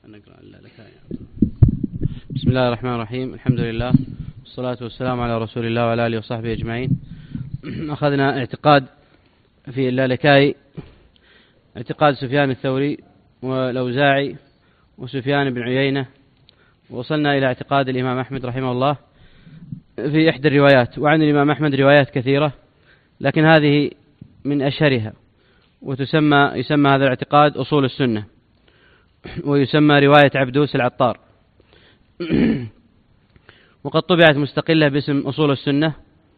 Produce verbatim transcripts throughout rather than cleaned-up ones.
بسم الله الرحمن الرحيم. الحمد لله والصلاة والسلام على رسول الله وعلى آله وصحبه أجمعين. أخذنا اعتقاد في اللالكائي، اعتقاد سفيان الثوري والأوزاعي وسفيان بن عيينة، ووصلنا إلى اعتقاد الإمام أحمد رحمه الله في إحدى الروايات. وعن الإمام أحمد روايات كثيرة، لكن هذه من أشهرها، وتسمى يسمى هذا الاعتقاد أصول السنة، ويسمى رواية عبدوس العطار. وقد طبعت مستقلة باسم أصول السنة،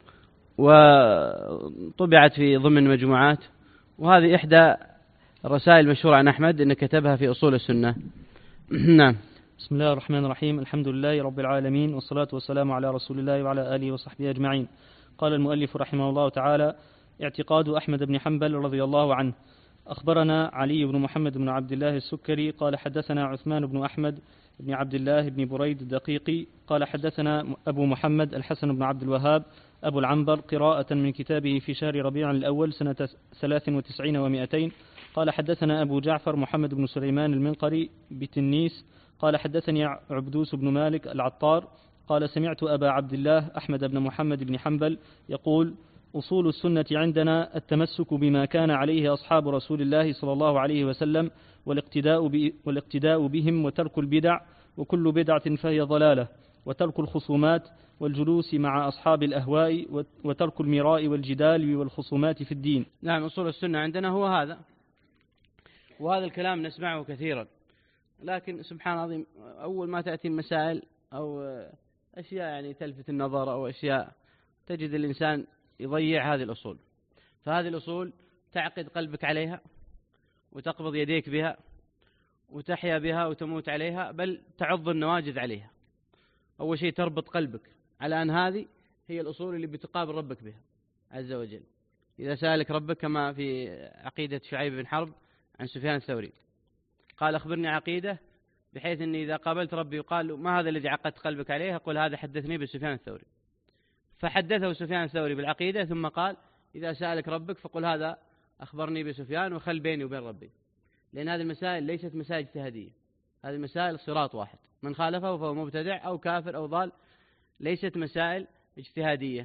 وطبعت في ضمن مجموعات، وهذه إحدى الرسائل المشهورة عن أحمد إن كتبها في أصول السنة. نعم. بسم الله الرحمن الرحيم. الحمد لله رب العالمين، والصلاة والسلام على رسول الله وعلى آله وصحبه أجمعين. قال المؤلف رحمه الله تعالى: اعتقاد أحمد بن حنبل رضي الله عنه. أخبرنا علي بن محمد بن عبد الله السكري قال حدثنا عثمان بن أحمد بن عبد الله بن بريد الدقيقي قال حدثنا أبو محمد الحسن بن عبد الوهاب أبو العنبر قراءة من كتابه في شهر ربيع الأول سنة ثلاث وتسعين ومائتين. قال حدثنا أبو جعفر محمد بن سليمان المنقري بتنيس قال حدثني عبدوس بن مالك العطار قال سمعت أبا عبد الله أحمد بن محمد بن حنبل يقول: أصول السنة عندنا التمسك بما كان عليه أصحاب رسول الله صلى الله عليه وسلم، والاقتداء, والاقتداء بهم، وترك البدع، وكل بدعة فهي ضلالة، وترك الخصومات والجلوس مع أصحاب الأهواء، وترك المراء والجدال والخصومات في الدين. نعم، أصول السنة عندنا هو هذا، وهذا الكلام نسمعه كثيرا، لكن سبحان الله العظيم أول ما تأتي مسائل أو أشياء يعني تلفت النظر أو أشياء، تجد الإنسان يضيع هذه الأصول. فهذه الأصول تعقد قلبك عليها، وتقبض يديك بها، وتحيا بها وتموت عليها، بل تعض النواجذ عليها. أول شيء تربط قلبك على أن هذه هي الأصول اللي بتقابل ربك بها عز وجل. إذا سألك ربك كما في عقيدة شعيب بن حرب عن سفيان الثوري، قال: أخبرني عقيدة بحيث أني إذا قابلت ربي يقال ما هذا الذي عقدت قلبك عليه، أقول هذا حدثني بسفيان الثوري. فحدثه سفيان الثوري بالعقيدة، ثم قال: إذا سألك ربك فقل هذا أخبرني بسفيان، وخل بيني وبين ربي. لأن هذه المسائل ليست مسائل اجتهادية، هذه المسائل صراط واحد، من خالفه فهو مبتدع أو كافر أو ضال، ليست مسائل اجتهادية.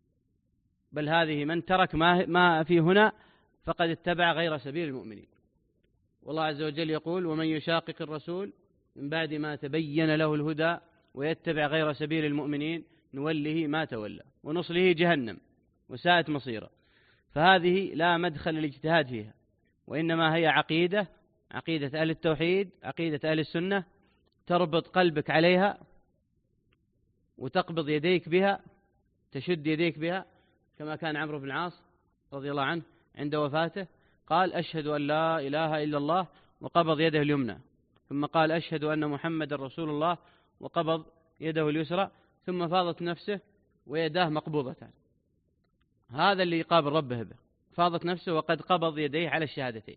بل هذه من ترك ما, ما في هنا فقد اتبع غير سبيل المؤمنين. والله عز وجل يقول: ومن يشاقق الرسول من بعد ما تبين له الهدى ويتبع غير سبيل المؤمنين نوله ما تولى ونصله جهنم وساءت مصيرا. فهذه لا مدخل للاجتهاد فيها، وإنما هي عقيدة، عقيدة أهل التوحيد، عقيدة أهل السنة، تربط قلبك عليها وتقبض يديك بها، تشد يديك بها، كما كان عمرو بن العاص رضي الله عنه عند وفاته قال: أشهد أن لا إله إلا الله، وقبض يده اليمنى، ثم قال: أشهد أن محمد رسول الله، وقبض يده اليسرى، ثم فاضت نفسه ويداه مقبوضتان. هذا اللي يقابل ربه به، فاضت نفسه وقد قبض يديه على الشهادتين.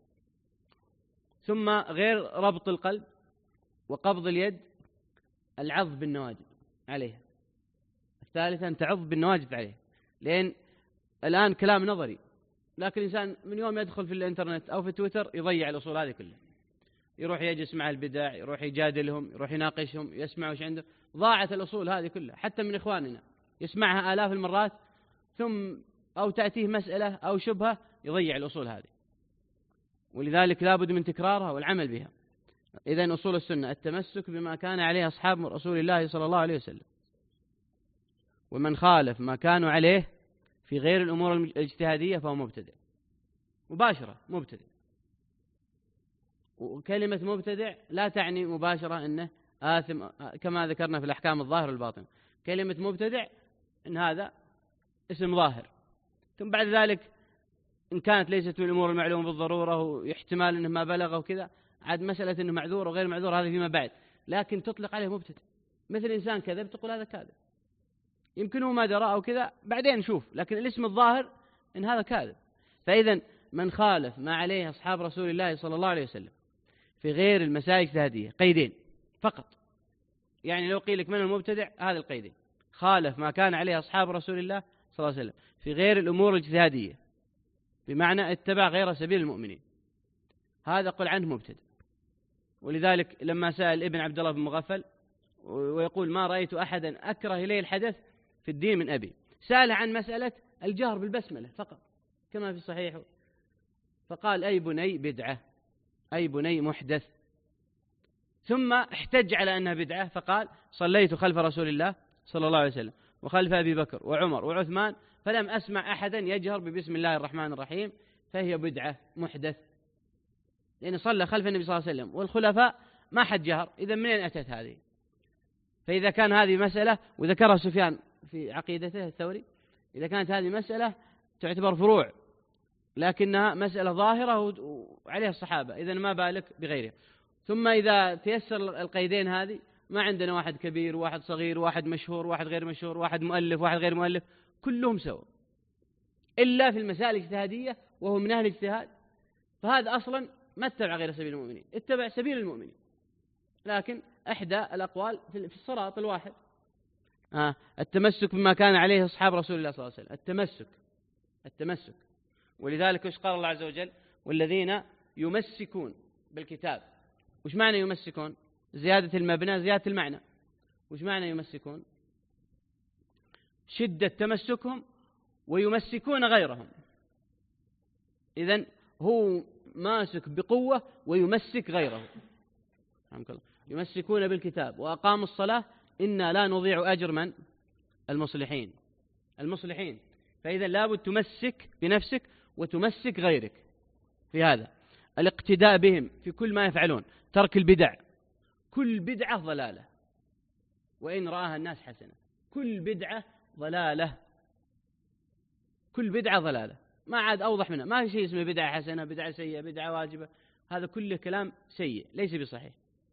ثم غير ربط القلب وقبض اليد، العض بالنواجذ عليها. الثالثة أن تعض بالنواجذ عليها، لأن الآن كلام نظري، لكن الإنسان من يوم يدخل في الإنترنت أو في تويتر يضيع الأصول هذه كلها، يروح يجلس مع البدع، يروح يجادلهم، يروح يناقشهم، يسمع وش عنده. ضاعت الأصول هذه كلها، حتى من إخواننا يسمعها آلاف المرات، ثم أو تأتيه مسألة أو شبهة يضيع الأصول هذه. ولذلك لا بد من تكرارها والعمل بها. إذن أصول السنة التمسك بما كان عليه أصحاب رسول الله صلى الله عليه وسلم، ومن خالف ما كانوا عليه في غير الأمور الاجتهادية فهو مبتدع مباشرة، مبتدع. وكلمة مبتدع لا تعني مباشرة أنه آثم، كما ذكرنا في الأحكام الظاهر والباطن. كلمة مبتدع إن هذا اسم ظاهر، ثم بعد ذلك إن كانت ليست من الأمور المعلومة بالضرورة واحتمال أنه ما بلغ وكذا، عاد مسألة أنه معذور وغير معذور هذا فيما بعد، لكن تطلق عليه مبتدع. مثل إنسان كذب تقول هذا كاذب، يمكنه ما درى أو كذا، بعدين نشوف، لكن الاسم الظاهر إن هذا كاذب. فإذا من خالف ما عليه أصحاب رسول الله صلى الله عليه وسلم في غير المسائل الاجتهادية، قيدين فقط. يعني لو قيل لك من المبتدع، هذا القيدين: خالف ما كان عليه أصحاب رسول الله صلى الله عليه وسلم في غير الأمور الاجتهادية، بمعنى اتبع غير سبيل المؤمنين، هذا قل عنه مبتدع. ولذلك لما سأل ابن عبد الله بن مغفل ويقول ما رأيت أحدا أكره إليه الحدث في الدين من أبي، سأله عن مسألة الجهر بالبسملة فقط كما في الصحيح، فقال أي بني بدعة، أي بني محدث. ثم احتج على أنها بدعة فقال صليت خلف رسول الله صلى الله عليه وسلم وخلف أبي بكر وعمر وعثمان فلم أسمع أحدا يجهر ببسم الله الرحمن الرحيم، فهي بدعة محدث، لأنه صلى خلف النبي صلى الله عليه وسلم والخلفاء ما حد جهر. إذا منين أتت هذه؟ فإذا كان هذه مسألة وذكرها سفيان في عقيدته الثوري، إذا كانت هذه مسألة تعتبر فروع لكنها مسألة ظاهرة وعليها الصحابة، إذن ما بالك بغيرها. ثم إذا تيسر القيدين هذه، ما عندنا واحد كبير واحد صغير واحد مشهور واحد غير مشهور واحد مؤلف واحد غير مؤلف، كلهم سوا إلا في المسائل الاجتهادية وهو من أهل الاجتهاد، فهذا أصلا ما اتبع غير سبيل المؤمنين، اتبع سبيل المؤمنين. لكن إحدى الأقوال في الصراط الواحد آه التمسك بما كان عليه أصحاب رسول الله صلى الله عليه وسلم، التمسك التمسك ولذلك إيش قال الله عز وجل؟ والذين يمسكون بالكتاب. وش معنى يمسكون؟ زيادة المبنى زيادة المعنى. وش معنى يمسكون؟ شدة تمسكهم ويمسكون غيرهم. إذن هو ماسك بقوة ويمسك غيره. يمسكون بالكتاب وأقاموا الصلاة إنا لا نضيع أجر من؟ المصلحين المصلحين. فإذا لابد تمسك بنفسك وتمسك غيرك في هذا الاقتداء بهم في كل ما يفعلون، ترك البدع، كل بدعة ضلالة وإن رآها الناس حسنة، كل بدعة ضلالة، كل بدعة ضلالة، ما عاد أوضح منها، ما في شيء اسمه بدعة حسنة بدعة سيئة بدعة واجبة، هذا كله كلام سيء ليس بصحيح.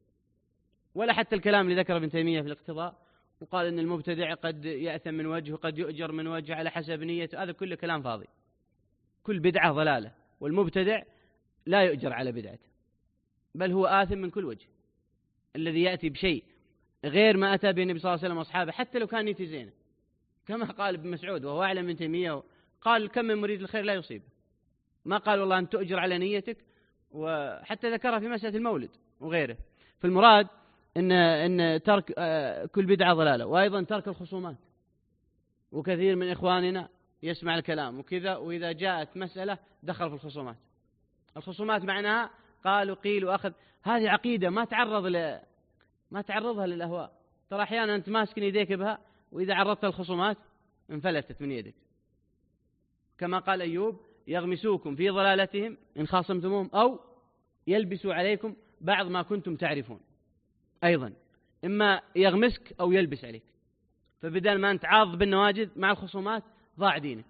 ولا حتى الكلام اللي ذكر ابن تيمية في الاقتضاء وقال إن المبتدع قد يأثم من وجه وقد يؤجر من وجه على حسب نيته، هذا كله كلام فاضي، كل بدعة ضلالة، والمبتدع لا يؤجر على بدعته بل هو آثم من كل وجه. الذي يأتي بشيء غير ما أتى به النبي صلى الله عليه وسلم وأصحابه حتى لو كان نيته زينة، كما قال ابن مسعود وهو أعلم من تيمية، قال كم من مريد الخير لا يصيب، ما قال والله أن تؤجر على نيتك، وحتى ذكرها في مسألة المولد وغيره. فالمراد إن, إن ترك كل بدعة ضلالة، وأيضا ترك الخصومات، وكثير من إخواننا يسمع الكلام وكذا وإذا جاءت مسألة دخل في الخصومات. الخصومات معناها قالوا قيل وأخذ، هذه عقيدة ما تعرض ل... ما تعرضها للأهواء. ترى أحيانا أنت ماسك يديك بها وإذا عرضت الخصومات انفلتت من يدك، كما قال أيوب يغمسوكم في ضلالتهم إن خاصمتموهم أو يلبسوا عليكم بعض ما كنتم تعرفون. أيضا إما يغمسك أو يلبس عليك، فبدل ما أنت عاض بالنواجذ مع الخصومات ضاع دينك.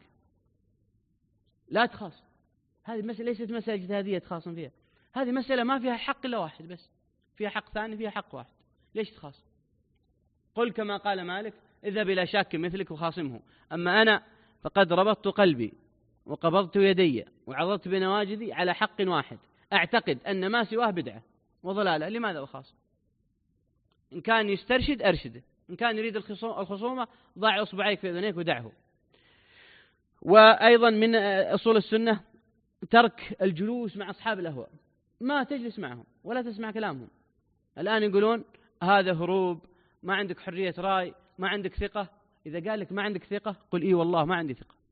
لا تخاصم، هذه مسألة ليست مسألة اجتهادية تخاصم فيها، هذه مسألة ما فيها حق إلا واحد بس، فيها حق ثاني فيها حق واحد، ليش تخاصم؟ قل كما قال مالك اذهب إلى شاك مثلك وخاصمه، أما أنا فقد ربطت قلبي وقبضت يدي وعضضت بنواجذي على حق واحد أعتقد أن ما سواه بدعة وضلالة، لماذا أخاصم؟ إن كان يسترشد أرشده، إن كان يريد الخصومة ضع أصبعيك في أذنيك ودعه. وأيضا من أصول السنة ترك الجلوس مع أصحاب الأهواء، ما تجلس معهم ولا تسمع كلامهم. الآن يقولون هذا هروب، ما عندك حرية رأي، ما عندك ثقة. إذا قال لك ما عندك ثقة قل إيه والله ما عندي ثقة،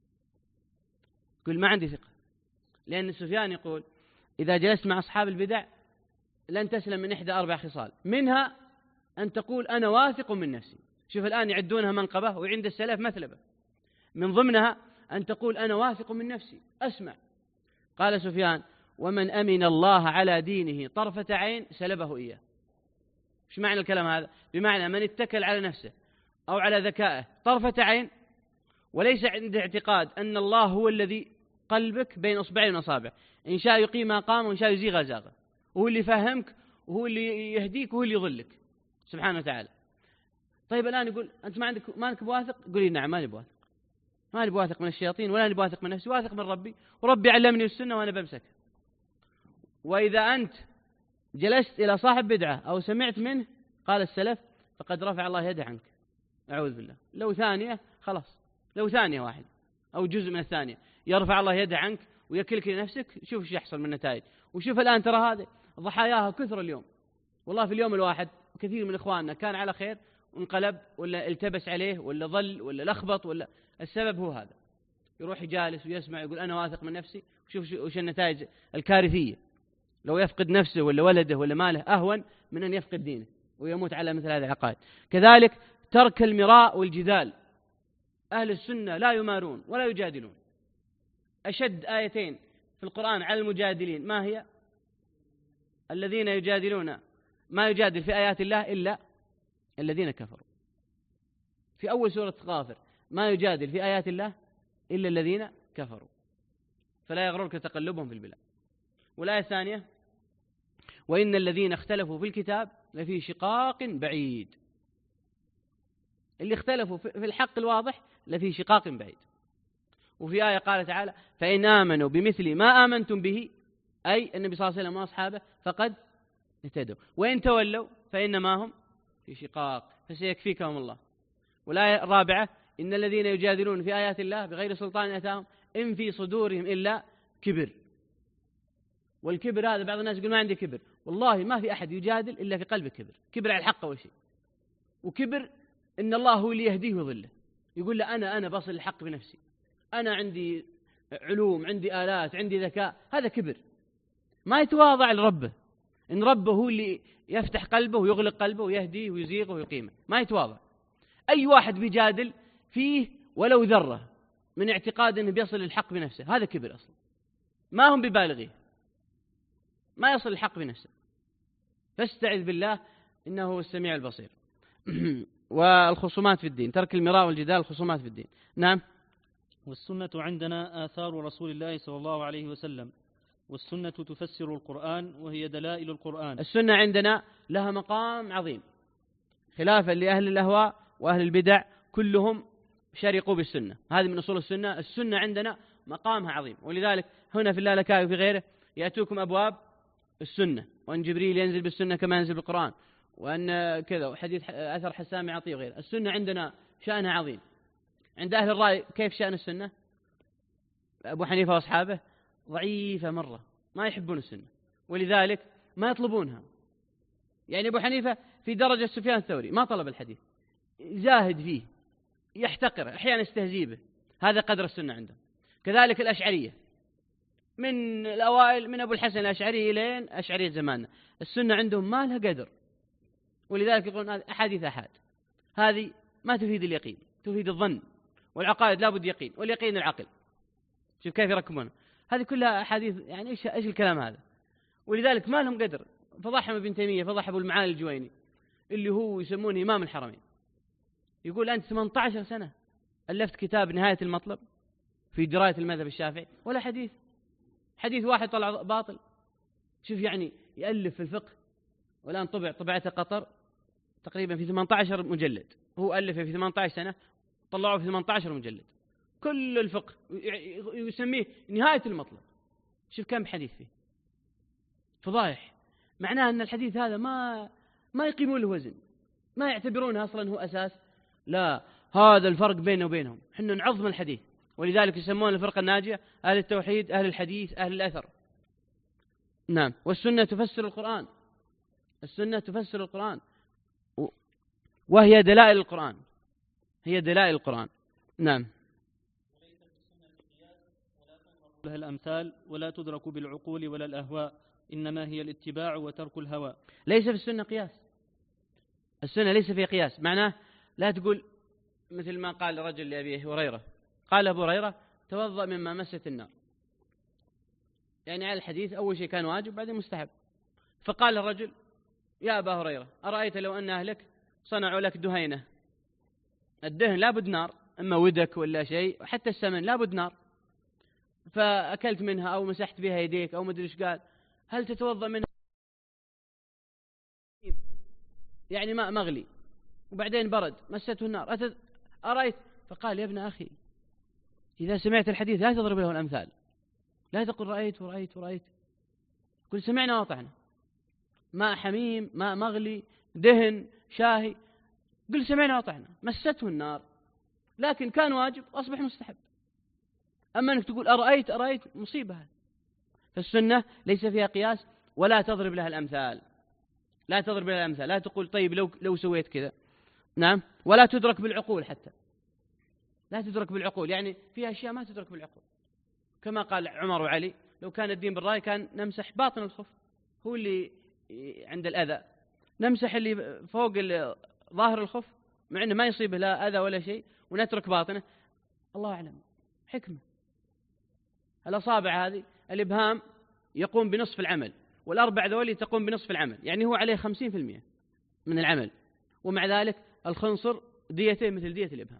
قل ما عندي ثقة، لأن سفيان يقول إذا جلست مع أصحاب البدع لن تسلم من إحدى أربع خصال، منها أن تقول أنا واثق من نفسي. شوف الآن يعدونها منقبة وعند السلف مثلبة. من ضمنها أن تقول أنا واثق من نفسي أسمع. قال سفيان ومن أمن الله على دينه طرفة عين سلبه إياه. إيش معنى الكلام هذا؟ بمعنى من اتكل على نفسه أو على ذكائه طرفة عين وليس عنده اعتقاد أن الله هو الذي قلبك بين أصبعين من أصابع، إن شاء يقيم قام وإن شاء يزيغ زاغ، وهو اللي يفهمك وهو اللي يهديك وهو اللي يضلك سبحانه وتعالى. طيب الآن يقول أنت ما عندك ما أنك بواثق؟ قولي نعم ماني بواثق، ماني بواثق من الشياطين ولا أنا بواثق من نفسي، واثق من ربي وربي علمني السنة وأنا بمسك. وإذا أنت جلست إلى صاحب بدعة أو سمعت منه قال السلف فقد رفع الله يده عنك، أعوذ بالله. لو ثانية خلاص، لو ثانية واحدة أو جزء من الثانية يرفع الله يده عنك ويكلك لنفسك، شوف ايش يحصل من النتائج. وشوف الآن ترى هذا ضحاياها كثر اليوم. والله في اليوم الواحد كثير من إخواننا كان على خير وانقلب، ولا التبس عليه، ولا ظل، ولا لخبط، ولا السبب هو هذا. يروح يجالس ويسمع يقول أنا واثق من نفسي، وشوف وش النتائج الكارثية. لو يفقد نفسه ولا ولده ولا ماله أهون من أن يفقد دينه ويموت على مثل هذه العقائد. كذلك ترك المراء والجدال. أهل السنة لا يمارون ولا يجادلون. أشد آيتين في القرآن على المجادلين ما هي؟ الذين يجادلون ما يجادل في آيات الله إلا الذين كفروا. في أول سورة غافر ما يجادل في آيات الله إلا الذين كفروا، فلا يغررك تقلبهم في البلاد. والآية الثانية وإن الذين اختلفوا في الكتاب لفي شقاق بعيد. اللي اختلفوا في الحق الواضح لفي شقاق بعيد. وفي آية قال تعالى فإن آمنوا بمثل ما آمنتم به، أي النبي صلى الله عليه وسلم وأصحابه، فقد اهتدوا، وإن تولوا فإنما هم في شقاق فسيكفيكهم الله. والآية الرابعة إن الذين يجادلون في آيات الله بغير سلطان أتاهم إن في صدورهم إلا كبر. والكبر هذا بعض الناس يقول ما عندي كبر. والله ما في أحد يجادل إلا في قلبه كبر. كبر على الحق أول شيء، وكبر إن الله هو اللي يهديه ويضله. يقول له أنا أنا بصل الحق بنفسي، أنا عندي علوم، عندي آلات، عندي ذكاء. هذا كبر. ما يتواضع لربه، إن ربه هو اللي يفتح قلبه ويغلق قلبه ويهديه ويزيغه ويقيمه. ما يتواضع. أي واحد بيجادل فيه ولو ذرة من اعتقاد أنه بيصل الحق بنفسه، هذا كبر أصلا. ما هم ببالغيه، ما يصل الحق بنفسه. فاستعذ بالله إنه هو السميع البصير. والخصومات في الدين، ترك المراء والجدال، الخصومات في الدين. نعم. والسنة عندنا آثار رسول الله صلى الله عليه وسلم، والسنة تفسر القرآن وهي دلائل القرآن. السنة عندنا لها مقام عظيم، خلافا لأهل الأهواء وأهل البدع كلهم شرقوا بالسنة. هذه من أصول السنة. السنة عندنا مقامها عظيم، ولذلك هنا في اللالكائي وفي غيره يأتوكم أبواب السنة، وأن جبريل ينزل بالسنة كما ينزل بالقرآن، وأن كذا، وحديث أثر حسام عطية وغيره. السنة عندنا شأنها عظيم. عند أهل الرأي كيف شأن السنة؟ أبو حنيفة وأصحابه ضعيفة مرة، ما يحبون السنة، ولذلك ما يطلبونها. يعني أبو حنيفة في درجة سفيان الثوري، ما طلب الحديث، زاهد فيه، يحتقره، أحيانا يستهزئ به. هذا قدر السنة عندهم. كذلك الأشعرية من الأوائل، من أبو الحسن الأشعري إلين أشعرية زماننا، السنة عندهم ما لها قدر، ولذلك يقولون هذه أحاديث أحاد. هذه ما تفيد اليقين، تفيد الظن، والعقائد لا بد يقين، واليقين العقل. شوف كيف يركبون. هذه كلها أحاديث، يعني إيش إيش الكلام هذا؟ ولذلك ما لهم قدر. فضحهم ابن تيمية، فضح أبو المعالي الجويني اللي هو يسمونه إمام الحرمين، يقول أنت ثمانية عشر سنة ألفت كتاب نهاية المطلب في دراية المذهب الشافعي، ولا حديث حديث واحد طلع باطل. شوف يعني يألف في الفقه، والآن طبع طبعته قطر تقريبا في ثمانية عشر مجلد، هو ألفه في ثمانية عشر سنة، طلعوه في ثمانية عشر مجلد، كل الفقه يسميه نهاية المطلب. شوف كم حديث فيه، فضايح. معناه أن الحديث هذا ما ما يقيمون له وزن، ما يعتبرونه أصلا هو أساس. لا، هذا الفرق بينه وبينهم، حنا نعظم الحديث. ولذلك يسمون الفرقة الناجية أهل التوحيد، أهل الحديث، أهل الأثر. نعم. والسنة تفسر القرآن، السنة تفسر القرآن، وهي دلائل القرآن، هي دلائل القرآن. نعم. لها الأمثال ولا تدرك بالعقول ولا الأهواء، إنما هي الاتباع وترك الهوى. ليس في السنة قياس، السنة ليس فيها قياس. معناه لا تقول مثل ما قال رجل لأبي هريرة، قال أبو هريرة توضأ مما مست النار. يعني على الحديث أول شيء كان واجب بعدين مستحب. فقال الرجل يا أبا هريرة أرأيت لو أن أهلك صنعوا لك دهينة، الدهن لابد نار، أما ودك ولا شيء، حتى السمن لابد نار، فأكلت منها أو مسحت بها يديك أو مدري إيش قال، هل تتوضأ منها؟ يعني ماء مغلي وبعدين برد مسته النار، أتد... أرأيت؟ فقال يا ابن أخي إذا سمعت الحديث لا تضرب له الأمثال، لا تقل رأيت ورأيت ورأيت، قل سمعنا وطعنا. ماء حميم، ماء مغلي، دهن، شاهي، قل سمعنا وطعنا، مسته النار لكن كان واجب أصبح مستحب. أما أنك تقول أرأيت أرأيت، مصيبة. فالسنة ليس فيها قياس ولا تضرب لها الأمثال، لا تضرب لها الأمثال، لا تقول طيب لو لو سويت كذا. نعم. ولا تدرك بالعقول، حتى لا تدرك بالعقول، يعني فيها أشياء ما تدرك بالعقول، كما قال عمر وعلي لو كان الدين بالرأي كان نمسح باطن الخف، هو اللي عند الأذى، نمسح اللي فوق ظاهر الخف مع أنه ما يصيبه لا أذى ولا شيء، ونترك باطنه. الله أعلم حكمة. الأصابع هذه الإبهام يقوم بنصف العمل، والأربع ذولي تقوم بنصف العمل، يعني هو عليه خمسين في المئة من العمل، ومع ذلك الخنصر ديته مثل دية الإبهام.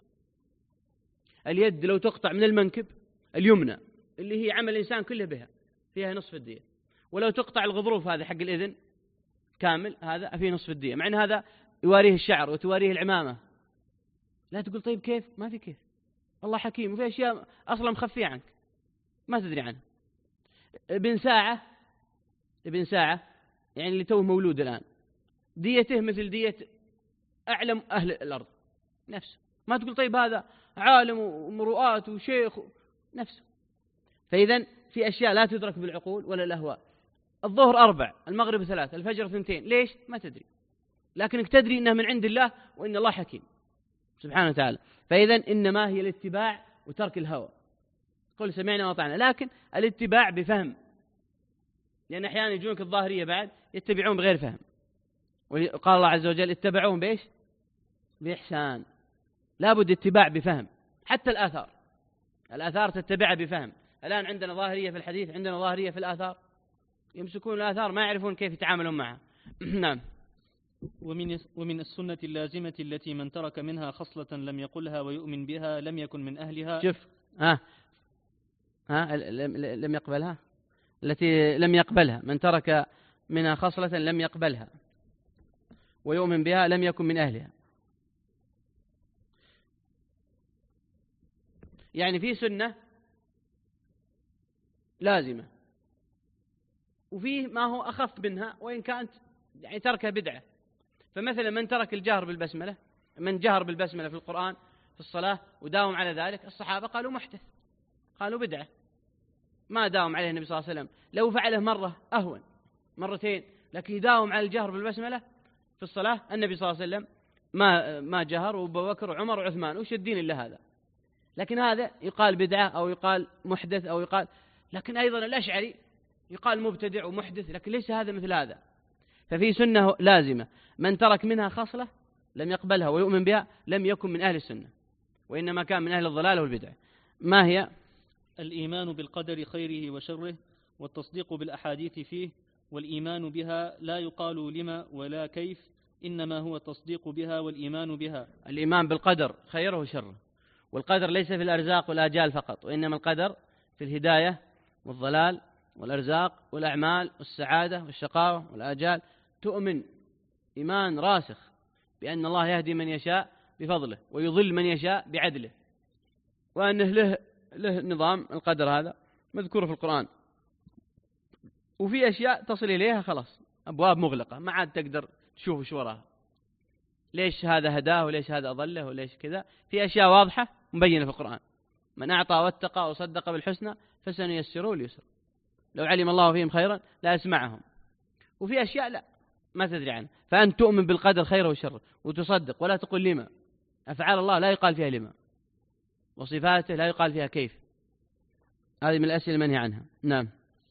اليد لو تقطع من المنكب اليمنى اللي هي عمل الإنسان كله بها فيها نصف الدية، ولو تقطع الغضروف هذا حق الإذن كامل هذا فيه نصف الدية، مع أن هذا يواريه الشعر وتواريه العمامة. لا تقول طيب كيف، ما في كيف، الله حكيم، وفي أشياء أصلا مخفية عنك ما تدري عنها. ابن ساعة ابن ساعة يعني اللي توه مولود الآن ديته مثل دية أعلم أهل الأرض نفسه، ما تقول طيب هذا عالم ومرؤات وشيخ نفسه. فإذا في أشياء لا تدرك بالعقول ولا الأهواء. الظهر أربع، المغرب ثلاث، الفجر اثنتين، ليش؟ ما تدري، لكنك تدري إنها من عند الله وإن الله حكيم سبحانه وتعالى. فإذا إنما هي الاتباع وترك الهوى. قل سمعنا وطعنا، لكن الاتباع بفهم، لأن أحيانا يجونك الظاهرية بعد يتبعون بغير فهم، وقال الله عز وجل اتبعوهم بإيش؟ بإحسان. لابد اتباع بفهم، حتى الآثار الآثار تتبعها بفهم. الآن عندنا ظاهرية في الحديث، عندنا ظاهرية في الآثار، يمسكون الآثار ما يعرفون كيف يتعاملون معها. نعم. ومن ومن السنة اللازمة التي من ترك منها خصلة لم يقلها ويؤمن بها لم يكن من أهلها. شوف ها ها لم يقبلها، التي لم يقبلها، من ترك منها خصلة لم يقبلها ويؤمن بها لم يكن من أهلها. يعني في سنة لازمة، وفيه ما هو أخف منها وإن كانت يعني تركها بدعة. فمثلا من ترك الجهر بالبسملة، من جهر بالبسملة في القرآن في الصلاة وداوم على ذلك، الصحابة قالوا محدث، قالوا بدعة، ما داوم عليه النبي صلى الله عليه وسلم. لو فعله مرة أهون، مرتين، لكن يداوم على الجهر بالبسملة في الصلاة، النبي صلى الله عليه وسلم ما ما جهر، وأبو بكر وعمر وعثمان، وش الدين إلا هذا؟ لكن هذا يقال بدعة أو يقال محدث أو يقال، لكن أيضا الأشعري يقال مبتدع ومحدث، لكن ليس هذا مثل هذا. ففي سنة لازمة، من ترك منها خصلة لم يقبلها ويؤمن بها لم يكن من أهل السنة، وإنما كان من أهل الضلال والبدع. ما هي؟ الإيمان بالقدر خيره وشره، والتصديق بالأحاديث فيه، والإيمان بها لا يقال لما ولا كيف، إنما هو التصديق بها والإيمان بها. الإيمان بالقدر خيره وشره، والقدر ليس في الأرزاق والآجال فقط، وإنما القدر في الهداية والضلال والأرزاق والأعمال والسعادة والشقاوة والآجال. تؤمن إيمان راسخ بأن الله يهدي من يشاء بفضله ويضل من يشاء بعدله، وأنه له له نظام القدر هذا مذكور في القرآن، وفي أشياء تصل إليها خلاص أبواب مغلقة ما عاد تقدر تشوف شو وراها، ليش هذا هداه وليش هذا أضله وليش كذا. في أشياء واضحة مبينة في القرآن، من أعطى واتقى وصدق بالحسنى فسنيسره لليسر، لو علم الله فيهم خيرا لا يسمعهم. وفي أشياء لا ما تدري عنها، فأنت تؤمن بالقدر خيره وشره وتصدق، ولا تقول لما. أفعال الله لا يقال فيها لما، وصفاته لا يقال فيها كيف. هذه من الأسئلة المنهي عنها. نعم.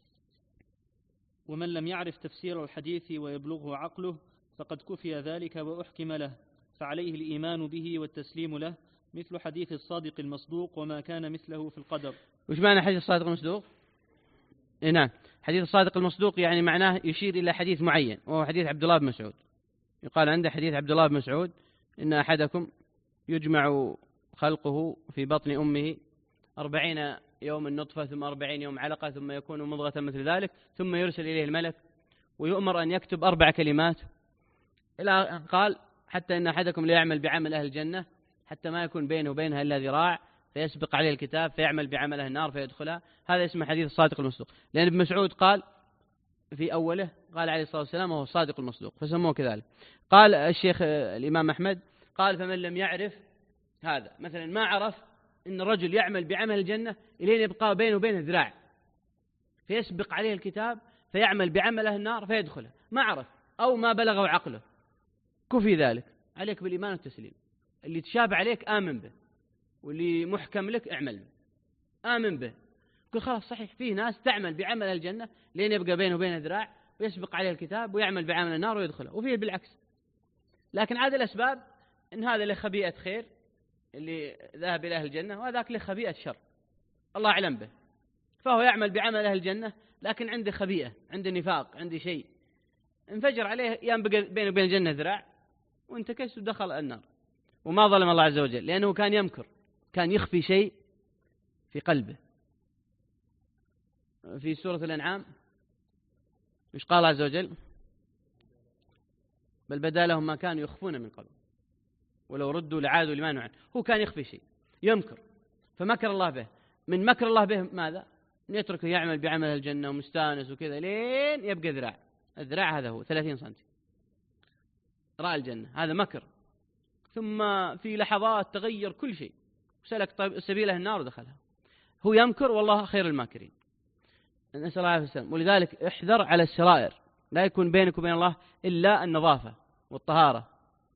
ومن لم يعرف تفسير الحديث ويبلغه عقله فقد كفي ذلك وأحكم له، فعليه الإيمان به والتسليم له، مثل حديث الصادق المصدوق وما كان مثله في القدر. وش معنى حديث الصادق المصدوق؟ إيه نعم، حديث الصادق المصدوق يعني معناه يشير إلى حديث معين، وهو حديث عبد الله بن مسعود. يقال عنده حديث عبد الله بن مسعود إن أحدكم يجمع خلقه في بطن أمه أربعين يوم النطفة ثم أربعين يوم علقة ثم يكون مضغة مثل ذلك ثم يرسل إليه الملك ويؤمر أن يكتب أربع كلمات، إلى قال حتى إن أحدكم لا يعمل بعمل أهل الجنة حتى ما يكون بينه وبينها إلا ذراع فيسبق عليه الكتاب فيعمل بعمل أهل النار فيدخلها. هذا اسمه حديث الصادق المصدوق، لأن ابن مسعود قال في أوله قال عليه الصلاة والسلام وهو الصادق المصدوق فسموه كذلك. قال الشيخ الإمام أحمد قال فمن لم يعرف هذا، مثلا ما عرف إن الرجل يعمل بعمل الجنة إلين يبقى بينه وبينه ذراع فيسبق عليه الكتاب فيعمل بعمل أهل النار فيدخله، ما عرف أو ما بلغه عقله كفي ذلك. عليك بالإيمان والتسليم، اللي تشابه عليك آمن به، واللي محكم لك اعمل به، آمن به. قل خلاص صحيح فيه ناس تعمل بعمل أهل الجنة لين يبقى بينه وبين ذراع ويسبق عليه الكتاب ويعمل بعمل النار ويدخله، وفيه بالعكس. لكن عاد الأسباب إن هذا له خبيئة خير اللي ذهب إلى أهل الجنة، وهذاك له خبيئة شر الله أعلم به، فهو يعمل بعمل أهل الجنة لكن عنده خبيئة، عنده نفاق، عنده شيء انفجر عليه، ينبقى بينه وبين الجنة ذراع وانتكس ودخل النار، وما ظلم الله عز وجل لأنه كان يمكر، كان يخفي شيء في قلبه. في سورة الأنعام إيش قال عز وجل؟ بل بدا لهم ما كانوا يخفون من قبل ولو ردوا لعادوا لما نهوا عنه. هو كان يخفي شيء، يمكر، فمكر الله به. من مكر الله به ماذا؟ أن يتركه يعمل بعمل الجنة ومستانس وكذا لين يبقى ذراع. الذراع هذا هو ثلاثين سنتي رأى الجنة، هذا مكر. ثم في لحظات تغير كل شيء وسلك سبيله النار ودخلها. هو يمكر والله خير الماكرين، نسأل الله عليه وسلم. ولذلك احذر على السرائر، لا يكون بينك وبين الله إلا النظافة والطهارة.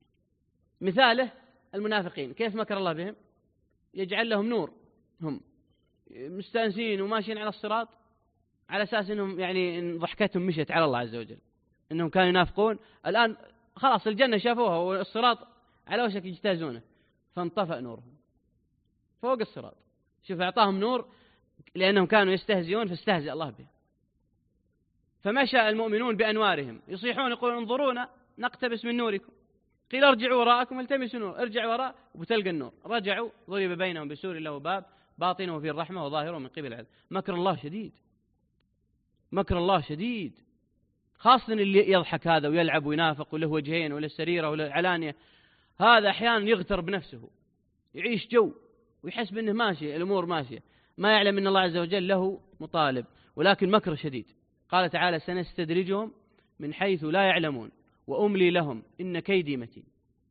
مثاله المنافقين، كيف مكر الله بهم؟ يجعل لهم نور، هم مستانسين وماشيين على الصراط على أساس أنهم يعني إن ضحكتهم مشت على الله عز وجل، أنهم كانوا ينافقون. الآن خلاص الجنة شافوها والصراط على وشك يجتازونه، فانطفأ نورهم فوق الصراط. شوف أعطاهم نور لأنهم كانوا يستهزئون فاستهزأ الله به. فمشى المؤمنون بأنوارهم يصيحون يقولون انظرونا نقتبس من نوركم، قيل ارجعوا وراءكم التمسوا نور، ارجع وراء وبتلقى النور. رجعوا ضرب بينهم بسور له باب باطنه فيه الرحمة وظاهره من قبل العذاب. مكر الله شديد، مكر الله شديد، خاصة اللي يضحك هذا ويلعب وينافق وله وجهين وله سريرة وله علانية، هذا أحيانا يغتر بنفسه، يعيش جو ويحس بأنه ماشي الأمور ماشية، ما يعلم أن الله عز وجل له مطالب، ولكن مكر شديد. قال تعالى سنستدرجهم من حيث لا يعلمون وأملي لهم إن كيدي متين.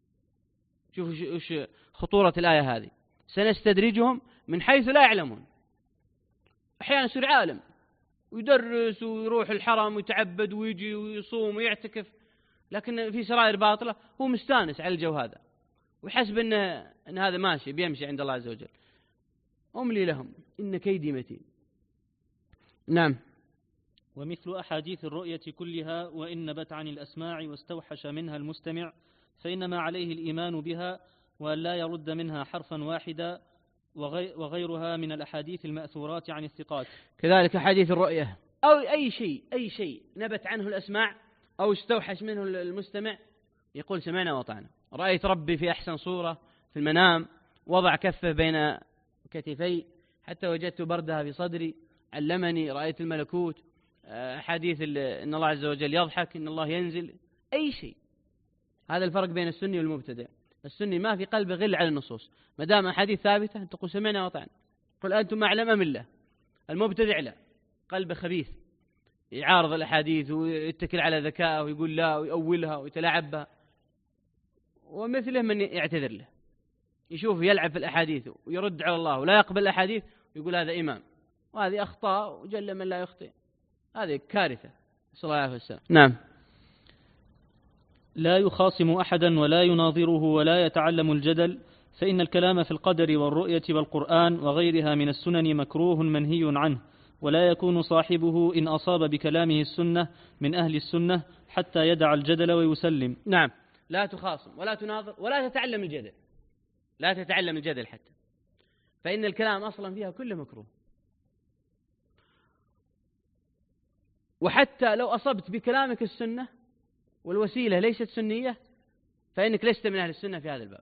شوفوا وش خطورة الآية هذه، سنستدرجهم من حيث لا يعلمون. أحيانا يصير عالم ويدرس ويروح الحرم ويتعبد ويجي ويصوم ويعتكف، لكن في سرائر باطلة، هو مستانس على الجو هذا ويحسب أن, أن هذا ماشي بيمشي عند الله عز وجل. أملي لهم إن كيدي متين. نعم. ومثل أحاديث الرؤية كلها وإن نبت عن الأسماع واستوحش منها المستمع فإنما عليه الإيمان بها وأن لا يرد منها حرفا واحدا، وغيرها من الأحاديث المأثورات عن الثقات. كذلك حديث الرؤية أو أي شيء أي شيء نبت عنه الأسماع أو استوحش منه المستمع يقول سمعنا وطعنا. رأيت ربي في أحسن صورة في المنام، وضع كفه بين كتفي حتى وجدت بردها في صدري، علمني، رأيت الملكوت، حديث إن الله عز وجل يضحك، إن الله ينزل، أي شيء. هذا الفرق بين السني والمبتدع. السني ما في قلبه غل على النصوص، ما دام أحاديث ثابتة تقول سمعنا وطعنا، قل أنتم أعلم أم الله. المبتدع لا، قلبه خبيث، يعارض الأحاديث ويتكل على ذكائه ويقول لا ويأولها ويتلاعب بها، ومثله من يعتذر له، يشوف يلعب في الأحاديث ويرد على الله ولا يقبل الأحاديث ويقول هذا إمام، وهذه أخطاء وجل من لا يخطئ، هذه كارثة، صلى الله عليه وسلم. نعم. لا يخاصم أحدا ولا يناظره ولا يتعلم الجدل، فإن الكلام في القدر والرؤية والقرآن وغيرها من السنن مكروه منهي عنه، ولا يكون صاحبه إن أصاب بكلامه السنة من أهل السنة حتى يدع الجدل ويسلم. نعم. لا تخاصم ولا تناظر ولا تتعلم الجدل، لا تتعلم الجدل حتى، فإن الكلام أصلا فيها كله مكروه. وحتى لو أصبت بكلامك السنة والوسيلة ليست سنية فإنك لست من أهل السنة في هذا الباب،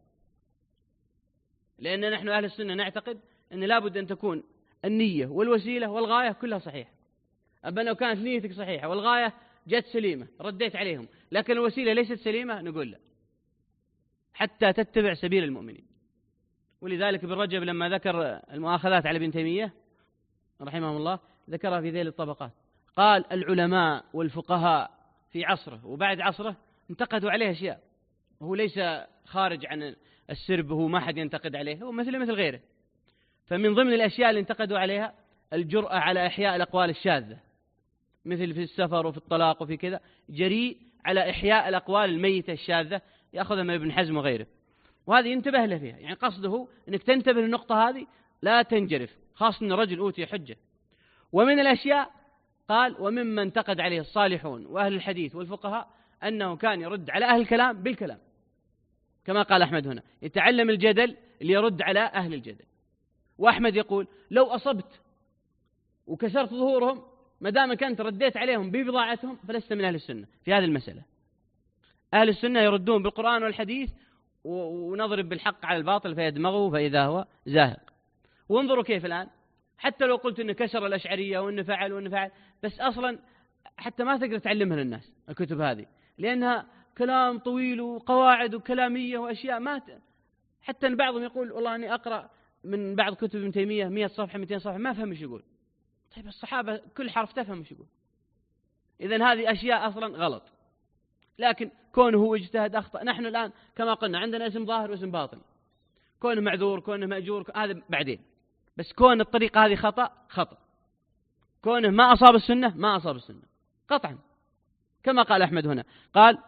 لأن نحن أهل السنة نعتقد أن لابد أن تكون النية والوسيلة والغاية كلها صحيحة. أما لو كانت نيتك صحيحة والغاية جت سليمة رديت عليهم، لكن الوسيلة ليست سليمة نقول لا، حتى تتبع سبيل المؤمنين. ولذلك ابن رجب لما ذكر المؤاخذات على ابن تيمية رحمه الله ذكرها في ذيل الطبقات، قال العلماء والفقهاء في عصره وبعد عصره انتقدوا عليه أشياء، وهو ليس خارج عن السرب، هو ما حد ينتقد عليه، هو مثل مثل غيره. فمن ضمن الأشياء اللي انتقدوا عليها الجرأة على إحياء الأقوال الشاذة، مثل في السفر وفي الطلاق وفي كذا، جريء على إحياء الأقوال الميتة الشاذة يأخذها من ابن حزم وغيره، وهذه ينتبه له فيها. يعني قصده أنك تنتبه للنقطة هذه لا تنجرف، خاصة أن الرجل أوتي حجة. ومن الأشياء قال ومما انتقد عليه الصالحون وأهل الحديث والفقهاء أنه كان يرد على أهل الكلام بالكلام، كما قال أحمد هنا يتعلم الجدل ليرد على أهل الجدل. وأحمد يقول لو أصبت وكسرت ظهورهم ما دام كنت رديت عليهم ببضاعتهم فلست من أهل السنة في هذه المسألة. أهل السنة يردون بالقرآن والحديث ونضرب بالحق على الباطل فيدمغه فإذا هو زاهق. وانظروا كيف الآن حتى لو قلت إنه كسر الأشعرية وإنه فعل وإنه فعل، بس أصلا حتى ما تقدر تعلمها للناس الكتب هذه، لأنها كلام طويل وقواعد وكلامية وأشياء ما ت... حتى إن بعضهم يقول والله أني أقرأ من بعض كتب ابن تيمية مئة صفحة مئتين صفحة ما فهم ايش يقول. طيب الصحابة كل حرف تفهم ايش يقول. إذن هذه أشياء أصلا غلط، لكن كونه هو اجتهد أخطأ. نحن الآن كما قلنا عندنا اسم ظاهر واسم باطن، كونه معذور كونه مأجور هذا بعدين، بس كون الطريقة هذه خطأ خطأ، كونه ما أصاب السنة ما أصاب السنة قطعا، كما قال أحمد هنا قال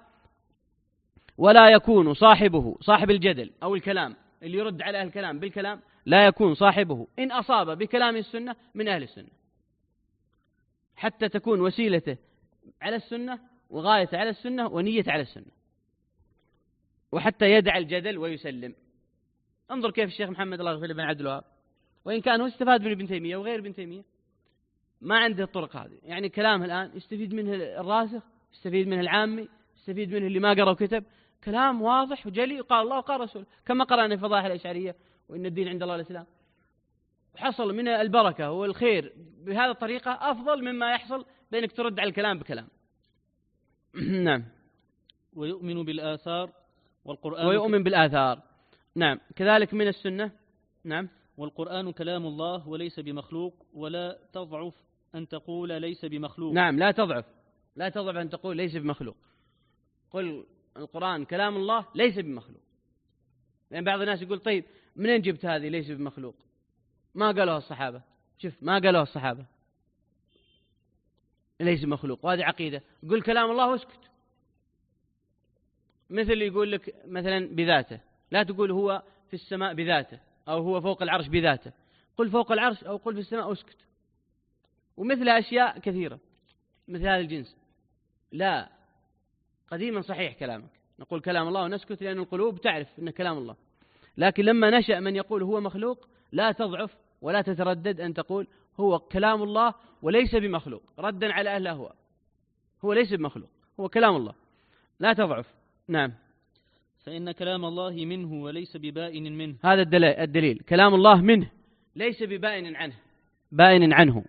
ولا يكون صاحبه صاحب الجدل أو الكلام اللي يرد على أهل الكلام بالكلام لا يكون صاحبه إن أصاب بكلام السنة من أهل السنة، حتى تكون وسيلته على السنة وغايته على السنة ونيته على السنة، وحتى يدع الجدل ويسلم. انظر كيف الشيخ محمد الله يغفر له بن عبد الوهاب، وإن كان هو استفاد من ابن تيمية وغير ابن تيمية ما عنده الطرق هذه، يعني كلامه الآن يستفيد منه الراسخ، يستفيد منه العامي، يستفيد منه اللي ما قرأ كتب، كلام واضح وجلي قال الله وقال رسول، كما قرأنا في فضائح الأشعرية وإن الدين عند الله الإسلام. حصل من البركة والخير بهذه الطريقة أفضل مما يحصل بأنك ترد على الكلام بكلام. نعم. ويؤمن بالآثار والقرآن ويؤمن بالآثار نعم كذلك من السنة. نعم. والقرآن كلام الله وليس بمخلوق، ولا تضعف أن تقول ليس بمخلوق. نعم لا تضعف لا تضعف أن تقول ليس بمخلوق، قل القرآن كلام الله ليس بمخلوق. لأن بعض الناس يقول طيب منين جبت هذه ليس بمخلوق؟ ما قالوها الصحابة. شوف ما قالوها الصحابة ليس بمخلوق، وهذه عقيدة. قل كلام الله واسكت. مثل يقول لك مثلا بذاته، لا تقول هو في السماء بذاته أو هو فوق العرش بذاته، قل فوق العرش أو قل في السماء واسكت. ومثل أشياء كثيرة مثل هذا الجنس. لا، قديما صحيح كلامك، نقول كلام الله ونسكت لأن القلوب تعرف أنه كلام الله، لكن لما نشأ من يقول هو مخلوق لا تضعف ولا تتردد أن تقول هو كلام الله وليس بمخلوق، ردا على أهل الأهواء. هو ليس بمخلوق، هو كلام الله، لا تضعف. نعم. فإن كلام الله منه وليس ببائن منه. هذا الدليل، كلام الله منه ليس ببائن عنه، بائن عنه.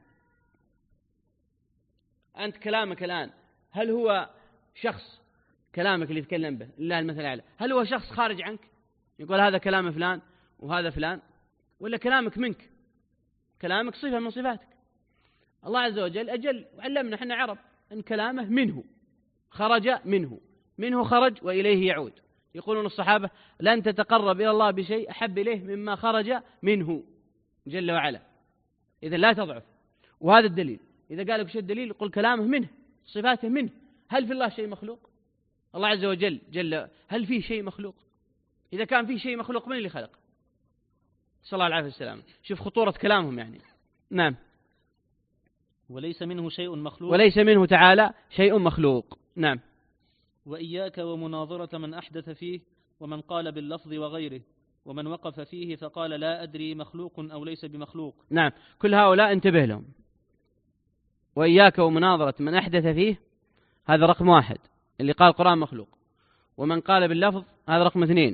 أنت كلامك الآن هل هو شخص، كلامك اللي يتكلم به الله المثل الأعلى، هل هو شخص خارج عنك يقول هذا كلام فلان وهذا فلان، ولا كلامك منك؟ كلامك صفة من صفاتك. الله عز وجل أجل وعلمنا احنا عرب أن كلامه منه، خرج منه، منه خرج وإليه يعود. يقولون الصحابة لن تتقرب إلى الله بشيء أحب إليه مما خرج منه جل وعلا. إذا لا تضعف، وهذا الدليل. إذا قالك شو الدليل؟ قل كلامه منه، صفاته منه. هل في الله شيء مخلوق؟ الله عز وجل جل، هل فيه شيء مخلوق؟ إذا كان فيه شيء مخلوق من اللي خلق؟ صلى الله عليه وسلم. شوف خطورة كلامهم يعني. نعم. وليس منه شيء مخلوق، وليس منه تعالى شيء مخلوق. نعم. وإياك ومناظرة من أحدث فيه ومن قال باللفظ وغيره، ومن وقف فيه فقال لا أدري مخلوق أو ليس بمخلوق. نعم، كل هؤلاء انتبه لهم. وإياك ومناظرة من أحدث فيه، هذا رقم واحد اللي قال القرآن مخلوق. ومن قال باللفظ هذا رقم اثنين.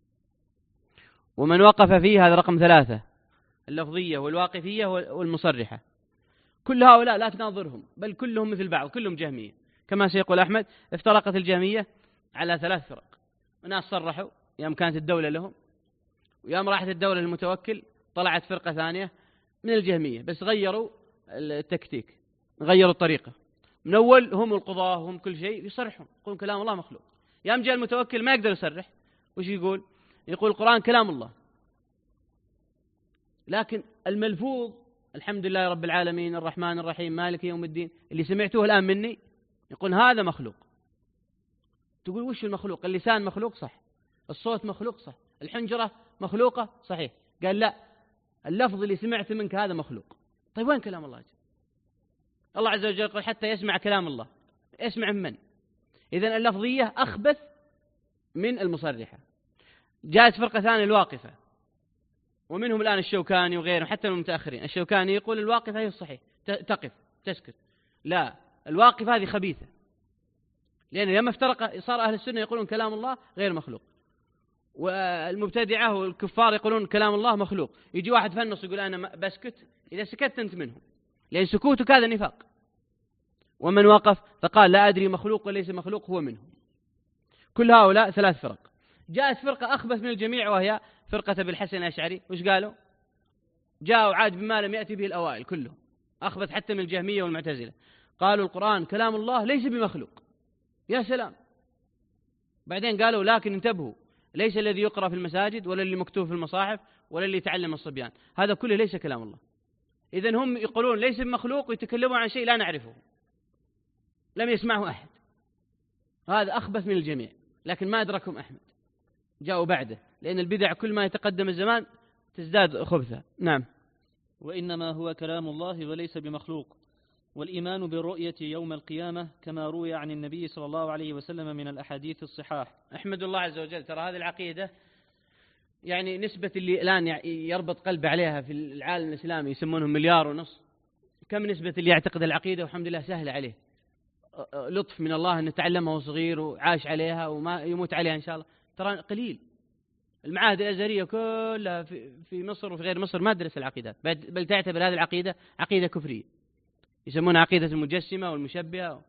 ومن وقف فيه هذا رقم ثلاثة، اللفظية والواقفية والمصرحة. كل هؤلاء لا تناظرهم، بل كلهم مثل بعض، كلهم جهمية. كما سيقول أحمد افترقت الجهمية على ثلاث فرق. وناس صرحوا يوم كانت الدولة لهم، ويوم راحت الدولة للمتوكل طلعت فرقة ثانية من الجهمية، بس غيروا التكتيك، غيروا الطريقة. من أول هم القضاة هم كل شيء يصرحون يقولون كلام الله مخلوق. يوم جاء المتوكل ما يقدر يصرح، وش يقول؟ يقول القرآن كلام الله، لكن الملفوظ الحمد لله رب العالمين الرحمن الرحيم مالك يوم الدين، اللي سمعتوه الآن مني يقول هذا مخلوق. تقول وش المخلوق؟ اللسان مخلوق صح، الصوت مخلوق صح، الحنجرة مخلوقة صحيح. قال لا، اللفظ اللي سمعت منك هذا مخلوق. طيب وين كلام الله؟ الله عز وجل يقول حتى يسمع كلام الله، يسمع من؟ إذن اللفظية أخبث من المصرحة. جاءت فرقة ثانية الواقفة، ومنهم الآن الشوكاني وغيره حتى المتأخرين. الشوكاني يقول الواقفة هي الصحيح، تقف تسكت. لا، الواقفة هذه خبيثة، لأن لما افترق صار أهل السنة يقولون كلام الله غير مخلوق، والمبتدعة والكفار يقولون كلام الله مخلوق. يجي واحد فنص يقول أنا بسكت، إذا سكت أنت منهم، لأن سكوتك هذا نفاق. ومن وقف فقال لا أدري مخلوق وليس مخلوق هو منهم. كل هؤلاء ثلاث فرق. جاءت فرقة أخبث من الجميع وهي فرقة أبي الحسن الأشعري. وش قالوا؟ جاءوا عاد بما لم يأتي به الأوائل كلهم، أخبث حتى من الجهمية والمعتزلة. قالوا القرآن كلام الله ليس بمخلوق. يا سلام. بعدين قالوا لكن انتبهوا، ليس الذي يقرأ في المساجد ولا اللي مكتوب في المصاحف ولا اللي يتعلم الصبيان، هذا كله ليس كلام الله. إذن هم يقولون ليس بمخلوق ويتكلمون عن شيء لا نعرفه، لم يسمعه أحد. هذا أخبث من الجميع، لكن ما أدركهم أحمد، جاءوا بعده، لأن البدع كل ما يتقدم الزمان تزداد خبثا. نعم. وإنما هو كلام الله وليس بمخلوق. والإيمان بالرؤية يوم القيامة كما روي عن النبي صلى الله عليه وسلم من الأحاديث الصحاح. أحمد الله عز وجل. ترى هذه العقيدة يعني نسبة اللي الآن يربط قلبه عليها في العالم الإسلامي يسمونهم مليار ونص. كم نسبة اللي يعتقد العقيدة والحمد لله سهل عليه، لطف من الله أن تعلمها وهو صغير وعاش عليها وما يموت عليها إن شاء الله، ترى قليل. المعاهد الأزهرية كلها في مصر وفي غير مصر ما تدرس العقيدات، بل تعتبر هذه العقيدة عقيدة كفرية، يسمونها عقيدة المجسمة والمشبهة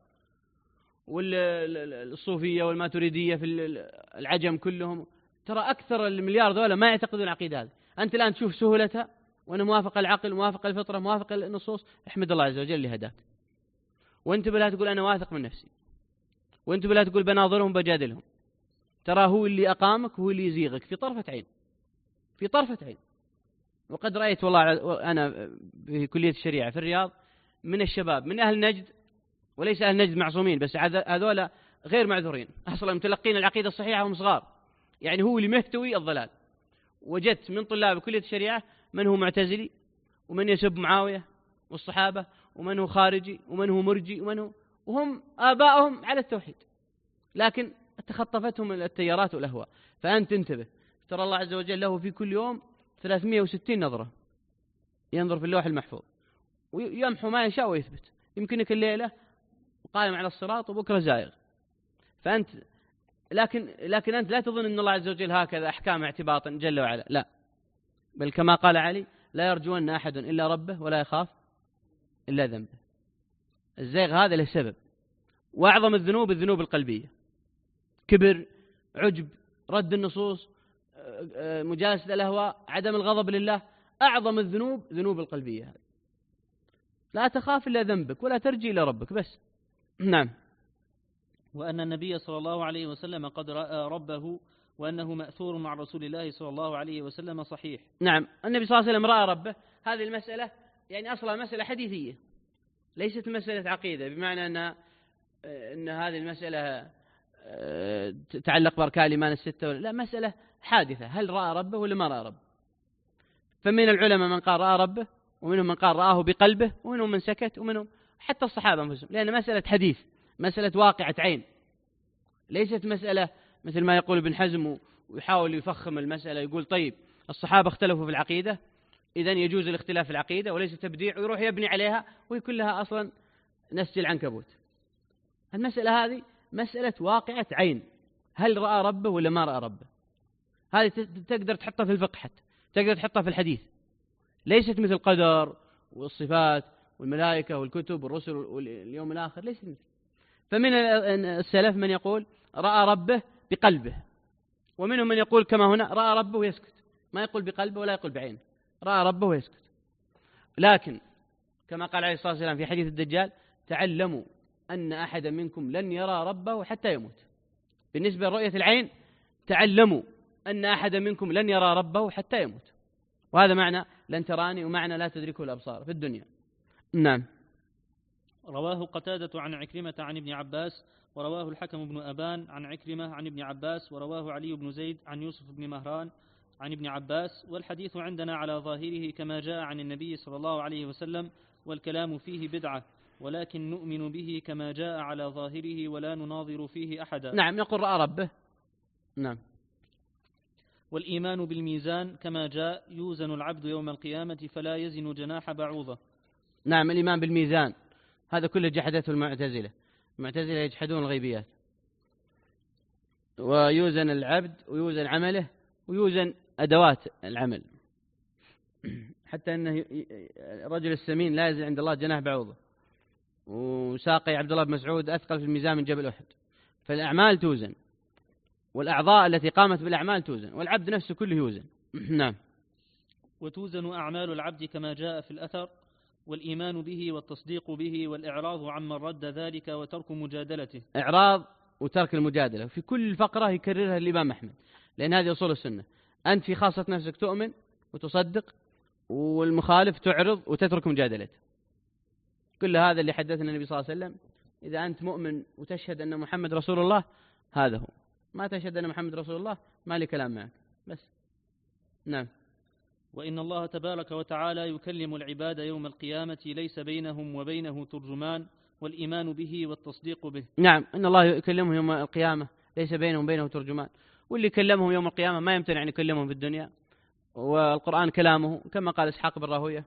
والصوفية والماتريدية في العجم كلهم. ترى أكثر المليار ذولا ما يعتقدون العقيدة هذه. أنت الآن تشوف سهولتها وأنا موافق العقل، موافق الفطرة، موافق النصوص، احمد الله عز وجل اللي هداك. وأنت بلا تقول أنا واثق من نفسي، وأنت بلا تقول بناظرهم بجادلهم. ترى هو اللي أقامك وهو اللي يزيغك في طرفة عين، في طرفة عين. وقد رأيت والله أنا في كلية الشريعة في الرياض من الشباب من أهل نجد، وليس أهل نجد معصومين بس هذولا غير معذورين أصلا، متلقين العقيدة الصحيحة وهم صغار، يعني هو اللي مهتوي الضلال. وجدت من طلاب كلية الشريعة من هو معتزلي، ومن يسب معاوية والصحابة، ومن هو خارجي، ومن هو مرجي، ومن هو، وهم آبائهم على التوحيد، لكن تخطفتهم التيارات والأهواء. فأنت انتبه، ترى الله عز وجل له في كل يوم ثلاثمائة وستين نظرة ينظر في اللوح المحفوظ، ويمحو ما يشاء ويثبت. يمكنك الليلة قائم على الصراط وبكرة زائغ. فأنت لكن لكن أنت لا تظن أن الله عز وجل هكذا أحكام اعتباطا جل وعلا، لا، بل كما قال علي لا يرجون أحد إلا ربه ولا يخاف إلا ذنبه. الزيغ هذا له سبب، وأعظم الذنوب الذنوب القلبية، كبر، عجب، رد النصوص، مجالسة الأهواء، عدم الغضب لله. أعظم الذنوب ذنوب القلبية هذه. لا تخاف إلا ذنبك ولا ترجي إلى ربك بس. نعم. وأن النبي صلى الله عليه وسلم قد رأى ربه، وأنه مأثور مع رسول الله صلى الله عليه وسلم صحيح. نعم، النبي صلى الله عليه وسلم رأى ربه. هذه المسألة يعني أصلا مسألة حديثية، ليست مسألة عقيدة، بمعنى أن أن هذه المسألة تتعلق بأركان الإيمان الستة، لا، مسألة حادثة، هل رأى ربه ولا ما رأى ربه. فمن العلماء من قال رأى ربه، ومنهم من قال رآه بقلبه، ومنهم من سكت، ومنهم حتى الصحابة انفسهم، لأن مسألة حديث، مسألة واقعة عين، ليست مسألة مثل ما يقول ابن حزم ويحاول يفخم المسألة، يقول طيب الصحابة اختلفوا في العقيدة، إذن يجوز الاختلاف في العقيدة وليس تبديع، ويروح يبني عليها ويكون لها أصلا نسج العنكبوت. المسألة هذه مسألة واقعة عين، هل رأى ربه ولا ما رأى ربه. هذه تقدر تحطها في الفقه، حتى تقدر تحطها في الحديث، ليست مثل القدر والصفات والملائكة والكتب والرسل واليوم الآخر، ليست مثل. فمن السلف من يقول رأى ربه بقلبه، ومنهم من يقول كما هنا رأى ربه ويسكت، ما يقول بقلبه ولا يقول بعينه، رأى ربه ويسكت. لكن كما قال عليه الصلاة والسلام في حديث الدجال تعلموا أن أحد منكم لن يرى ربه حتى يموت. بالنسبة لرؤية العين تعلموا أن أحد منكم لن يرى ربه حتى يموت. وهذا معنى لن تراني ومعنى لا تدركه الأبصار في الدنيا. نعم. رواه قتادة عن عكرمة عن ابن عباس، ورواه الحكم بن أبان عن عكرمة عن ابن عباس، ورواه علي بن زيد عن يوسف بن مهران عن ابن عباس. والحديث عندنا على ظاهره كما جاء عن النبي صلى الله عليه وسلم، والكلام فيه بدعة، ولكن نؤمن به كما جاء على ظاهره ولا نناظر فيه أحدا. نعم، يقول رأى ربه. نعم. والإيمان بالميزان كما جاء يوزن العبد يوم القيامة فلا يزن جناح بعوضة. نعم، الإيمان بالميزان هذا كله جحدته المعتزلة. المعتزلة يجحدون الغيبيات. ويوزن العبد ويوزن عمله ويوزن أدوات العمل، حتى أنه رجل السمين لا يزن عند الله جناح بعوضة، وساقي عبد الله بن مسعود أثقل في الميزان من جبل أحد. فالأعمال توزن، والأعضاء التي قامت بالأعمال توزن، والعبد نفسه كله يوزن. نعم. وتوزن أعمال العبد كما جاء في الأثر، والإيمان به والتصديق به والإعراض عمن رد ذلك وترك مجادلته. إعراض وترك المجادلة في كل فقرة يكررها الإمام أحمد، لأن هذه أصول السنة. أنت في خاصة نفسك تؤمن وتصدق، والمخالف تعرض وتترك مجادلته. كل هذا اللي حدثنا النبي صلى الله عليه وسلم. إذا أنت مؤمن وتشهد أن محمد رسول الله هذا هو، ما تشهد أن محمد رسول الله ما لي كلام معك بس. نعم. وإن الله تبارك وتعالى يكلم العباد يوم القيامة ليس بينهم وبينه ترجمان، والإيمان به والتصديق به. نعم، إن الله يكلمهم يوم القيامة ليس بينهم وبينه ترجمان، واللي كلمهم يوم القيامة ما يمتنع أن يكلمهم في الدنيا، والقرآن كلامه كما قال إسحاق بن راهوية،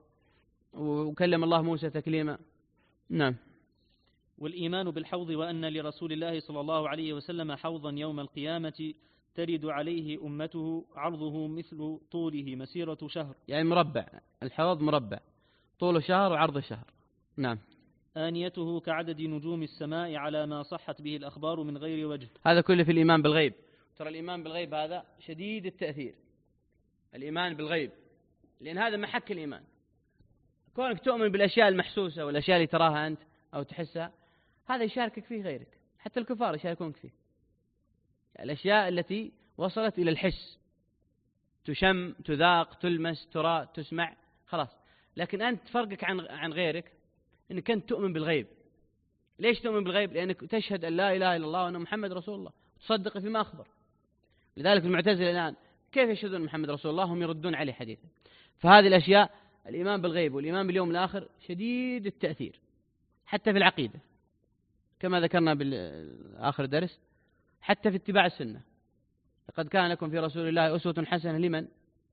وكلم الله موسى تكليما. نعم. والإيمان بالحوض، وأن لرسول الله صلى الله عليه وسلم حوضا يوم القيامة ترد عليه أمته عرضه مثل طوله مسيرة شهر، يعني مربع. الحوض مربع، طوله شهر وعرضه شهر. نعم. آنيته كعدد نجوم السماء على ما صحت به الأخبار من غير وجه. هذا كله في الإيمان بالغيب. ترى الإيمان بالغيب هذا شديد التأثير، الإيمان بالغيب، لأن هذا محك الإيمان. كونك تؤمن بالأشياء المحسوسة والأشياء اللي تراها أنت أو تحسها، هذا يشاركك فيه غيرك، حتى الكفار يشاركونك فيه. الأشياء التي وصلت إلى الحس، تشم، تذاق، تلمس، ترى، تسمع، خلاص. لكن أنت فرقك عن عن غيرك أنك أنت تؤمن بالغيب. ليش تؤمن بالغيب؟ لأنك تشهد أن لا إله إلا الله وأن محمد رسول الله، تصدق فيما أخبر. لذلك المعتزلة الآن كيف يشهدون محمد رسول الله هم يردون عليه حديثا؟ فهذه الأشياء، الإيمان بالغيب والإيمان باليوم الآخر شديد التأثير حتى في العقيدة كما ذكرنا بالآخر درس، حتى في اتباع السنة. لقد كان لكم في رسول الله أسوة حسنة لمن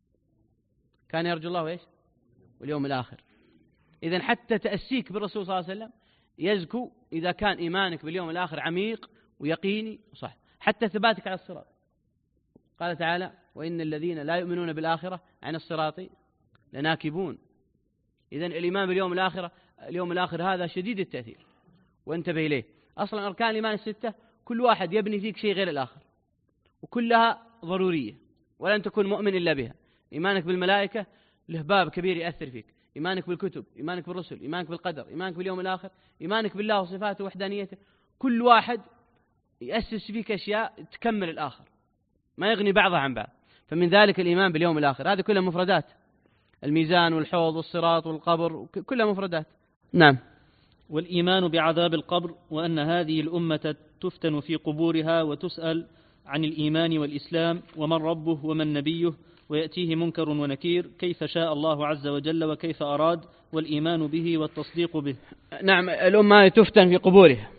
كان يرجو الله إيش؟ واليوم الآخر. إذن حتى تأسيك بالرسول صلى الله عليه وسلم يزكو إذا كان إيمانك باليوم الآخر عميق ويقيني صح. حتى ثباتك على الصراط، قال تعالى: وإن الذين لا يؤمنون بالآخرة عن الصراط لناكبون. إذن الإيمان باليوم الآخر اليوم الآخر هذا شديد التأثير، وانتبه إليه. أصلا أركان الإيمان الستة كل واحد يبني فيك شيء غير الآخر، وكلها ضرورية ولن تكون مؤمن إلا بها. إيمانك بالملائكة له باب كبير يأثر فيك، إيمانك بالكتب، إيمانك بالرسل، إيمانك بالقدر، إيمانك باليوم الآخر، إيمانك بالله وصفاته ووحدانيته. كل واحد يأسس فيك أشياء تكمل الآخر، ما يغني بعضها عن بعض. فمن ذلك الإيمان باليوم الآخر، هذه كلها مفردات، الميزان والحوض والصراط والقبر كلها مفردات. نعم. والإيمان بعذاب القبر، وأن هذه الأمة تفتن في قبورها وتسأل عن الإيمان والإسلام ومن ربه ومن نبيه، ويأتيه منكر ونكير كيف شاء الله عز وجل وكيف أراد، والإيمان به والتصديق به. نعم، الأمة تفتن في قبورها.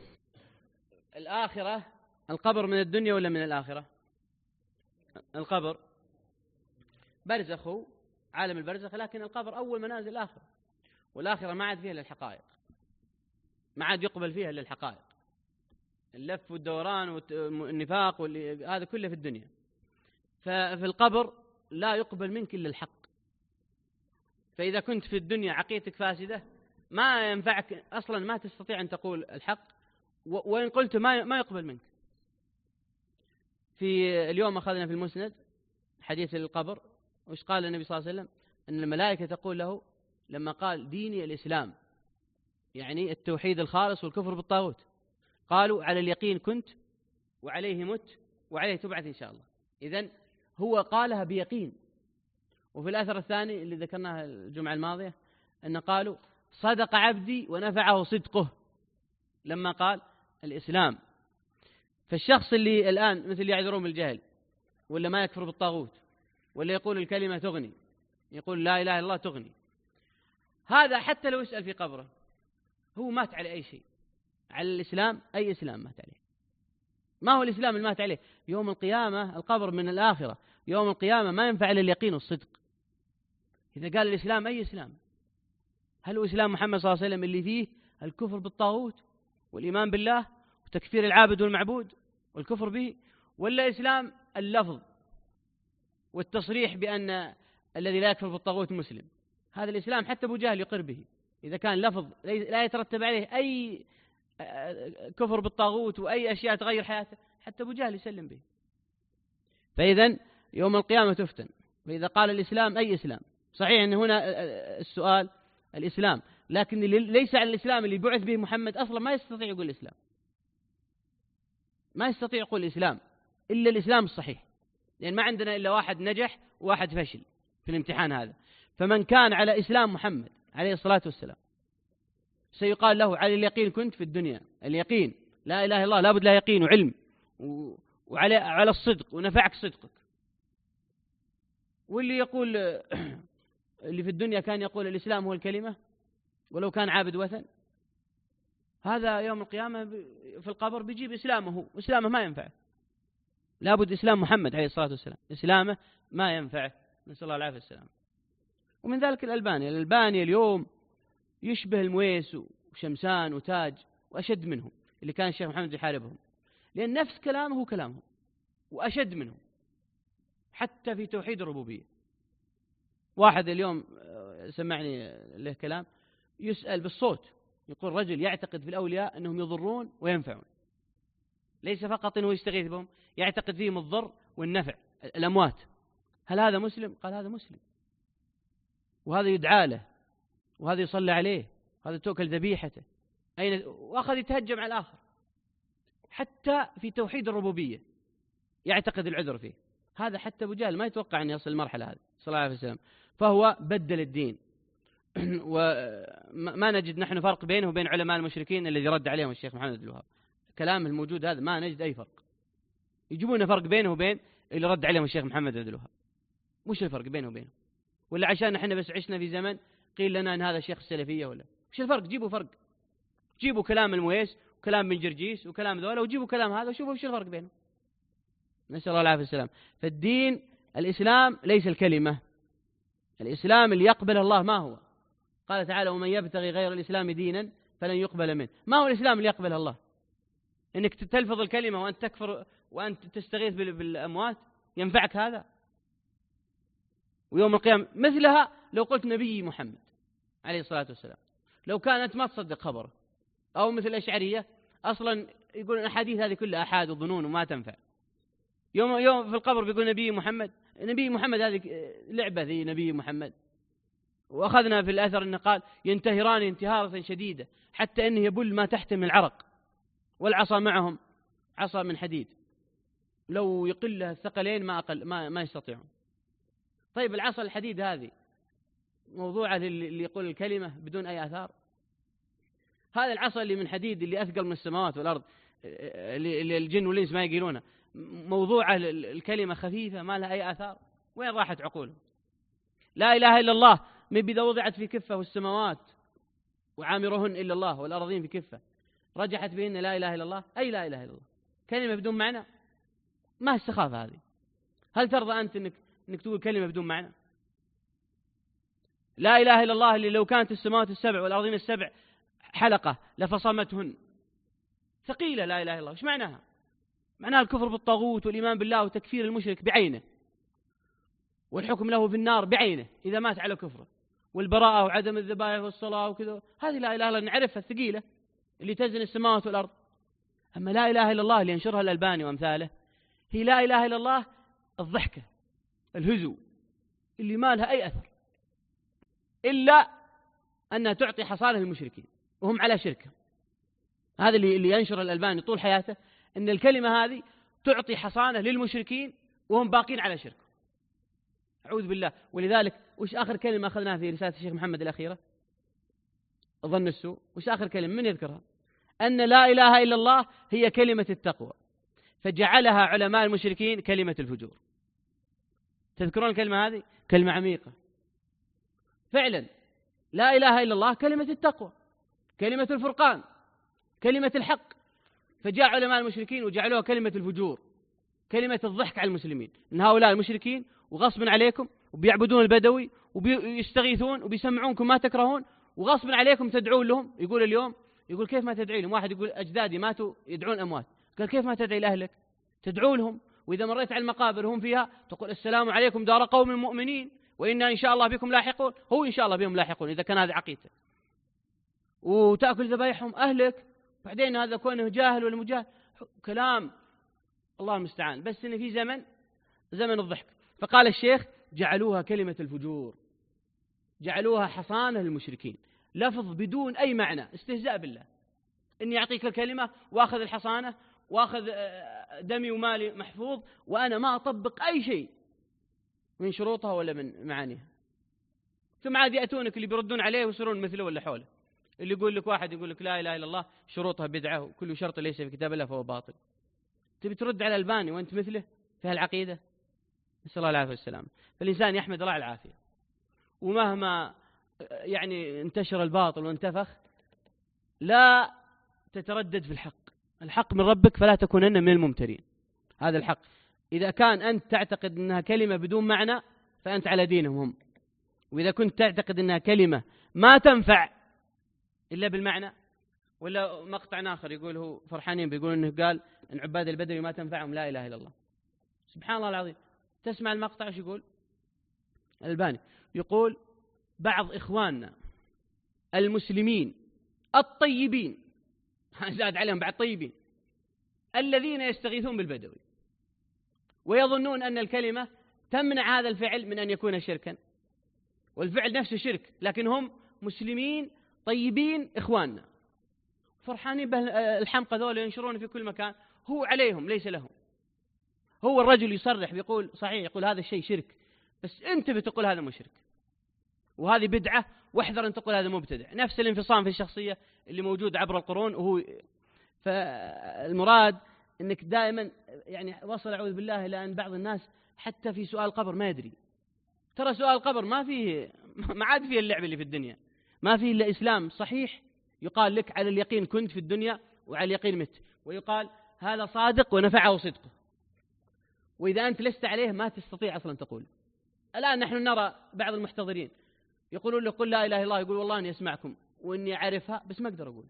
الآخرة، القبر من الدنيا ولا من الآخرة؟ القبر برزخ، عالم البرزخ، لكن القبر أول منازل الآخرة، والآخرة ما عاد فيها إلا الحقائق، ما عاد يقبل فيها إلا الحقائق. اللف والدوران والنفاق هذا كله في الدنيا. ففي القبر لا يقبل منك إلا الحق. فإذا كنت في الدنيا عقيدتك فاسدة ما ينفعك أصلا، ما تستطيع أن تقول الحق، وإن قلت ما ما يقبل منك. في اليوم أخذنا في المسند حديث القبر، وش قال النبي صلى الله عليه وسلم؟ أن الملائكة تقول له لما قال ديني الإسلام، يعني التوحيد الخالص والكفر بالطاغوت، قالوا على اليقين كنت وعليه مت وعليه تبعث إن شاء الله. إذن هو قالها بيقين، وفي الأثر الثاني اللي ذكرناه الجمعة الماضية أن قالوا صدق عبدي ونفعه صدقه لما قال الإسلام. فالشخص اللي الآن مثل يعذرون بالجهل ولا ما يكفر بالطاغوت ولا يقول الكلمة تغني، يقول لا إله إلا الله تغني، هذا حتى لو يسأل في قبره هو مات على أي شيء، على الإسلام، أي إسلام مات عليه. ما هو الإسلام اللي مات عليه؟ يوم القيامة القبر من الآخرة، يوم القيامة ما ينفع إلا اليقين والصدق. إذا قال الإسلام أي إسلام؟ هل هو إسلام محمد صلى الله عليه وسلم اللي فيه الكفر بالطاغوت والإيمان بالله وتكفير العابد والمعبود والكفر به، ولا إسلام اللفظ والتصريح بأن الذي لا يكفر بالطاغوت مسلم؟ هذا الإسلام حتى أبو جهل يقر به، إذا كان لفظ لا يترتب عليه أي كفر بالطاغوت وأي أشياء تغير حياته، حتى أبو جهل يسلم به. فإذا يوم القيامة تفتن. فإذا قال الإسلام أي إسلام؟ صحيح أن هنا السؤال الإسلام، لكن ليس على الإسلام اللي بعث به محمد أصلا ما يستطيع يقول الإسلام، ما يستطيع يقول الإسلام إلا الإسلام الصحيح، لأن يعني ما عندنا إلا واحد نجح وواحد فشل في الامتحان هذا. فمن كان على إسلام محمد عليه الصلاة والسلام سيقال له على اليقين كنت في الدنيا، اليقين لا إله إلا الله لابد له يقين وعلم، وعلى على الصدق ونفعك صدقك. واللي يقول اللي في الدنيا كان يقول الإسلام هو الكلمة ولو كان عابد وثن، هذا يوم القيامة في القبر بيجيب إسلامه، إسلامه ما ينفعه، لابد إسلام محمد عليه الصلاة والسلام، إسلامه ما ينفعه، نسأل الله العافية والسلام. ومن ذلك الألباني، الألباني اليوم يشبه المويس وشمسان وتاج وأشد منهم اللي كان الشيخ محمد يحاربهم، لأن نفس كلامه هو كلامهم وأشد منهم حتى في توحيد الربوبية. واحد اليوم سمعني له كلام يسأل بالصوت، يقول رجل يعتقد في الأولياء أنهم يضرون وينفعون، ليس فقط أنه يستغيث بهم، يعتقد فيهم الضر والنفع الأموات، هل هذا مسلم؟ قال هذا مسلم، وهذا يدعى له، وهذا يصلى عليه، وهذا تؤكل ذبيحته، أين؟ وأخذ يتهجم على الآخر حتى في توحيد الربوبية يعتقد العذر فيه. هذا حتى أبو جهل ما يتوقع أن يصل المرحلة هذه صلى الله عليه وسلم، فهو بدل الدين. وما نجد نحن فرق بينه وبين علماء المشركين الذي رد عليهم الشيخ محمد بن الوهاب، كلامه الموجود هذا ما نجد أي فرق، يجيبون فرق بينه وبين اللي رد عليهم الشيخ محمد بن الوهاب. وش الفرق بينه وبينه؟ ولا عشان نحن بس عشنا في زمن قيل لنا أن هذا شيخ السلفية؟ ولا وش الفرق؟ جيبوا فرق، جيبوا كلام المويس وكلام بن جرجيس وكلام ذولا وجيبوا كلام هذا وشوفوا وش الفرق بينهم. نسأل الله العافية والسلام. فالدين الإسلام ليس الكلمة، الإسلام اللي يقبل الله ما هو؟ قال تعالى ومن يبتغي غير الإسلام دينا فلن يقبل منه. ما هو الإسلام اللي يقبله الله؟ إنك تلفظ الكلمة وأنت تكفر وأنت تستغيث بالأموات ينفعك هذا؟ ويوم القيامة مثلها لو قلت نبي محمد عليه الصلاة والسلام، لو كانت ما تصدق خبره، أو مثل الأشعرية أصلا يقول الأحاديث هذه كلها أحاد وظنون وما تنفع، يوم يوم في القبر بيقول نبي محمد، نبي محمد هذه لعبة ذي نبي محمد. وأخذنا في الأثر أنه قال ينتهران انتهارة شديدة حتى أنه يبل ما تحتمل العرق، والعصا معهم عصا من حديد لو يقلها الثقلين ما أقل ما, ما يستطيعون. طيب العصا الحديد هذه موضوعة اللي يقول الكلمة بدون أي آثار؟ هذا العصا اللي من حديد اللي أثقل من السماوات والأرض اللي الجن والإنس ما يقيلونها، موضوعة الكلمة خفيفة ما لها أي آثار، وين راحت عقولهم؟ لا إله إلا الله من إذا وضعت في كفة والسماوات وعامرهن إلا الله والأرضين في كفة رجحت بهن لا إله إلا الله، أي لا إله إلا الله كلمة بدون معنى؟ ما السخافة هذه؟ هل ترضى أنت أنك, إنك تقول كلمة بدون معنى؟ لا إله إلا الله اللي لو كانت السماوات السبع والأرضين السبع حلقة لفصمتهن، ثقيلة لا إله إلا الله، وش معناها؟ معناها الكفر بالطاغوت والإيمان بالله وتكفير المشرك بعينه والحكم له في النار بعينه إذا مات على كفره، والبراءة وعدم الذبائح والصلاة وكذا، هذه لا إله إلا الله نعرفها الثقيلة اللي تزن السماوات والأرض. أما لا إله إلا الله اللي ينشرها الألباني وأمثاله هي لا إله إلا الله الضحكة الهزو اللي ما لها أي أثر إلا أنها تعطي حصانة للمشركين وهم على شركة. هذا اللي, اللي ينشر الألباني طول حياته، أن الكلمة هذه تعطي حصانة للمشركين وهم باقين على شركه. أعوذ بالله. ولذلك وش آخر كلمة أخذناها في رسالة الشيخ محمد الأخيرة؟ ظن السوء. وش آخر كلمة من يذكرها؟ أن لا إله إلا الله هي كلمة التقوى، فجعلها علماء المشركين كلمة الفجور. تذكرون الكلمة هذه؟ كلمة عميقة فعلا. لا إله إلا الله كلمة التقوى، كلمة الفرقان، كلمة الحق، فجاء علماء المشركين وجعلوها كلمة الفجور، كلمة الضحك على المسلمين، إن هؤلاء المشركين وغصب عليكم وبيعبدون البدوي وبيستغيثون وبيسمعونكم ما تكرهون وغصب عليكم تدعون لهم. يقول اليوم يقول كيف ما تدعي لهم؟ واحد يقول أجدادي ماتوا يدعون أموات، قال كيف ما تدعي لأهلك؟ تدعو لهم. وإذا مريت على المقابر هم فيها تقول السلام عليكم دار قوم مؤمنين وإنا إن شاء الله بكم لاحقون. هو إن شاء الله بهم لاحقون إذا كان هذا عقيدته. وتأكل ذبايحهم أهلك، بعدين هذا كونه جاهل ولا مجاهل، كلام الله المستعان. بس إن في زمن زمن الضحك. فقال الشيخ جعلوها كلمة الفجور، جعلوها حصانة للمشركين، لفظ بدون أي معنى، استهزاء بالله. إني أعطيك الكلمة وأخذ الحصانة وأخذ دمي ومالي محفوظ وأنا ما أطبق أي شيء من شروطها ولا من معانيها. ثم عاد يأتونك اللي بيردون عليه ويصيرون مثله ولا حوله. اللي يقول لك واحد يقول لك لا إله إلا الله شروطها بدعة وكل شرط ليس في كتاب الله فهو باطل. تبي ترد على الألباني وأنت مثله في هالعقيدة؟ نسأل الله العافية والسلام. فالإنسان يحمد الله العافية، ومهما يعني انتشر الباطل وانتفخ لا تتردد في الحق. الحق من ربك فلا تكونن من الممترين. هذا الحق. إذا كان أنت تعتقد أنها كلمة بدون معنى فأنت على دينهم هم، وإذا كنت تعتقد أنها كلمة ما تنفع إلا بالمعنى. ولا مقطع آخر يقول هو فرحانين بيقول أنه قال أن عباد البدوي ما تنفعهم لا إله إلا الله. سبحان الله العظيم. تسمع المقطع ايش يقول الألباني؟ يقول بعض إخواننا المسلمين الطيبين، زاد عليهم بعد طيبين، الذين يستغيثون بالبدوي ويظنون أن الكلمة تمنع هذا الفعل من أن يكون شركا، والفعل نفسه شرك، لكن هم مسلمين طيبين إخواننا فرحانين بالحمقى ذول ينشرون في كل مكان. هو عليهم ليس لهم. هو الرجل يصرح بيقول صحيح، يقول هذا الشيء شرك، بس أنت بتقول هذا مشرك وهذه بدعة، واحذر أن تقول هذا مبتدع. نفس الانفصام في الشخصية اللي موجود عبر القرون. وهو فالمراد أنك دائما يعني وصل أعوذ بالله إلى أن بعض الناس حتى في سؤال القبر ما يدري. ترى سؤال القبر ما فيه ما عاد فيه اللعب اللي في الدنيا، ما فيه إلا إسلام صحيح. يقال لك على اليقين كنت في الدنيا وعلى اليقين مت، ويقال هذا صادق ونفعه صدقه، وإذا أنت لست عليه ما تستطيع أصلا تقول. الآن نحن نرى بعض المحتضرين يقولون له قل لا إله إلا الله، يقول والله أني أسمعكم وإني أعرفها بس ما أقدر أقول.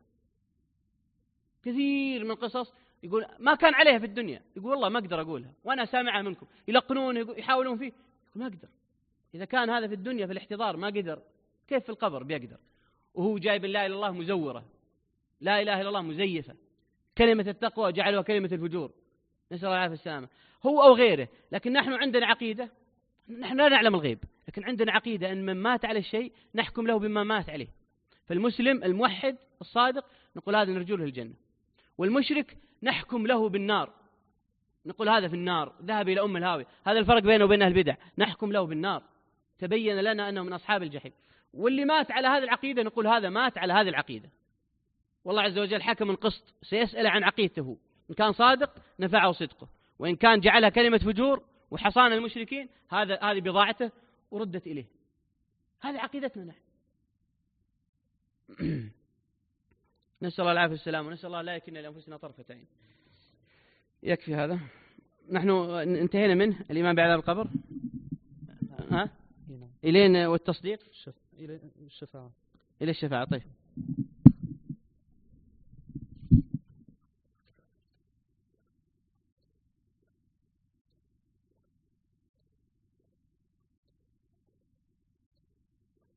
كثير من قصص يقول ما كان عليها في الدنيا، يقول والله ما أقدر أقولها وأنا سامعها منكم، يلقنون يحاولون فيه، يقول ما أقدر. إذا كان هذا في الدنيا في الاحتضار ما قدر، كيف في القبر بيقدر؟ وهو جايب لا إله إلا الله مزورة، لا إله إلا الله مزيفة، كلمة التقوى جعلها كلمة الفجور، نسأل الله العافية والسلامة، هو أو غيره. لكن نحن عندنا عقيدة، نحن لا نعلم الغيب، لكن عندنا عقيدة أن من مات على الشيء نحكم له بما مات عليه. فالمسلم الموحد الصادق نقول هذا نرجو له الجنة، والمشرك نحكم له بالنار، نقول هذا في النار ذهب إلى أم الهاوية. هذا الفرق بينه وبين أهل البدع، نحكم له بالنار، تبين لنا أنه من أصحاب الجحيم. واللي مات على هذه العقيدة نقول هذا مات على هذه العقيدة. والله عز وجل حكم القسط، سيسأل عن عقيدته، إن كان صادق نفعه صدقه، وإن كان جعلها كلمة فجور وحصان المشركين هذا هذه بضاعته وردت إليه. هذه عقيدتنا نحن. نسأل الله العافية والسلام، ونسأل الله لا يكلنا لأنفسنا طرفة عين. يكفي هذا، نحن انتهينا منه الإيمان بعذاب القبر. ها؟ إلينا والتصديق إلى الشفاعة. إلى الشفاعة. طيب.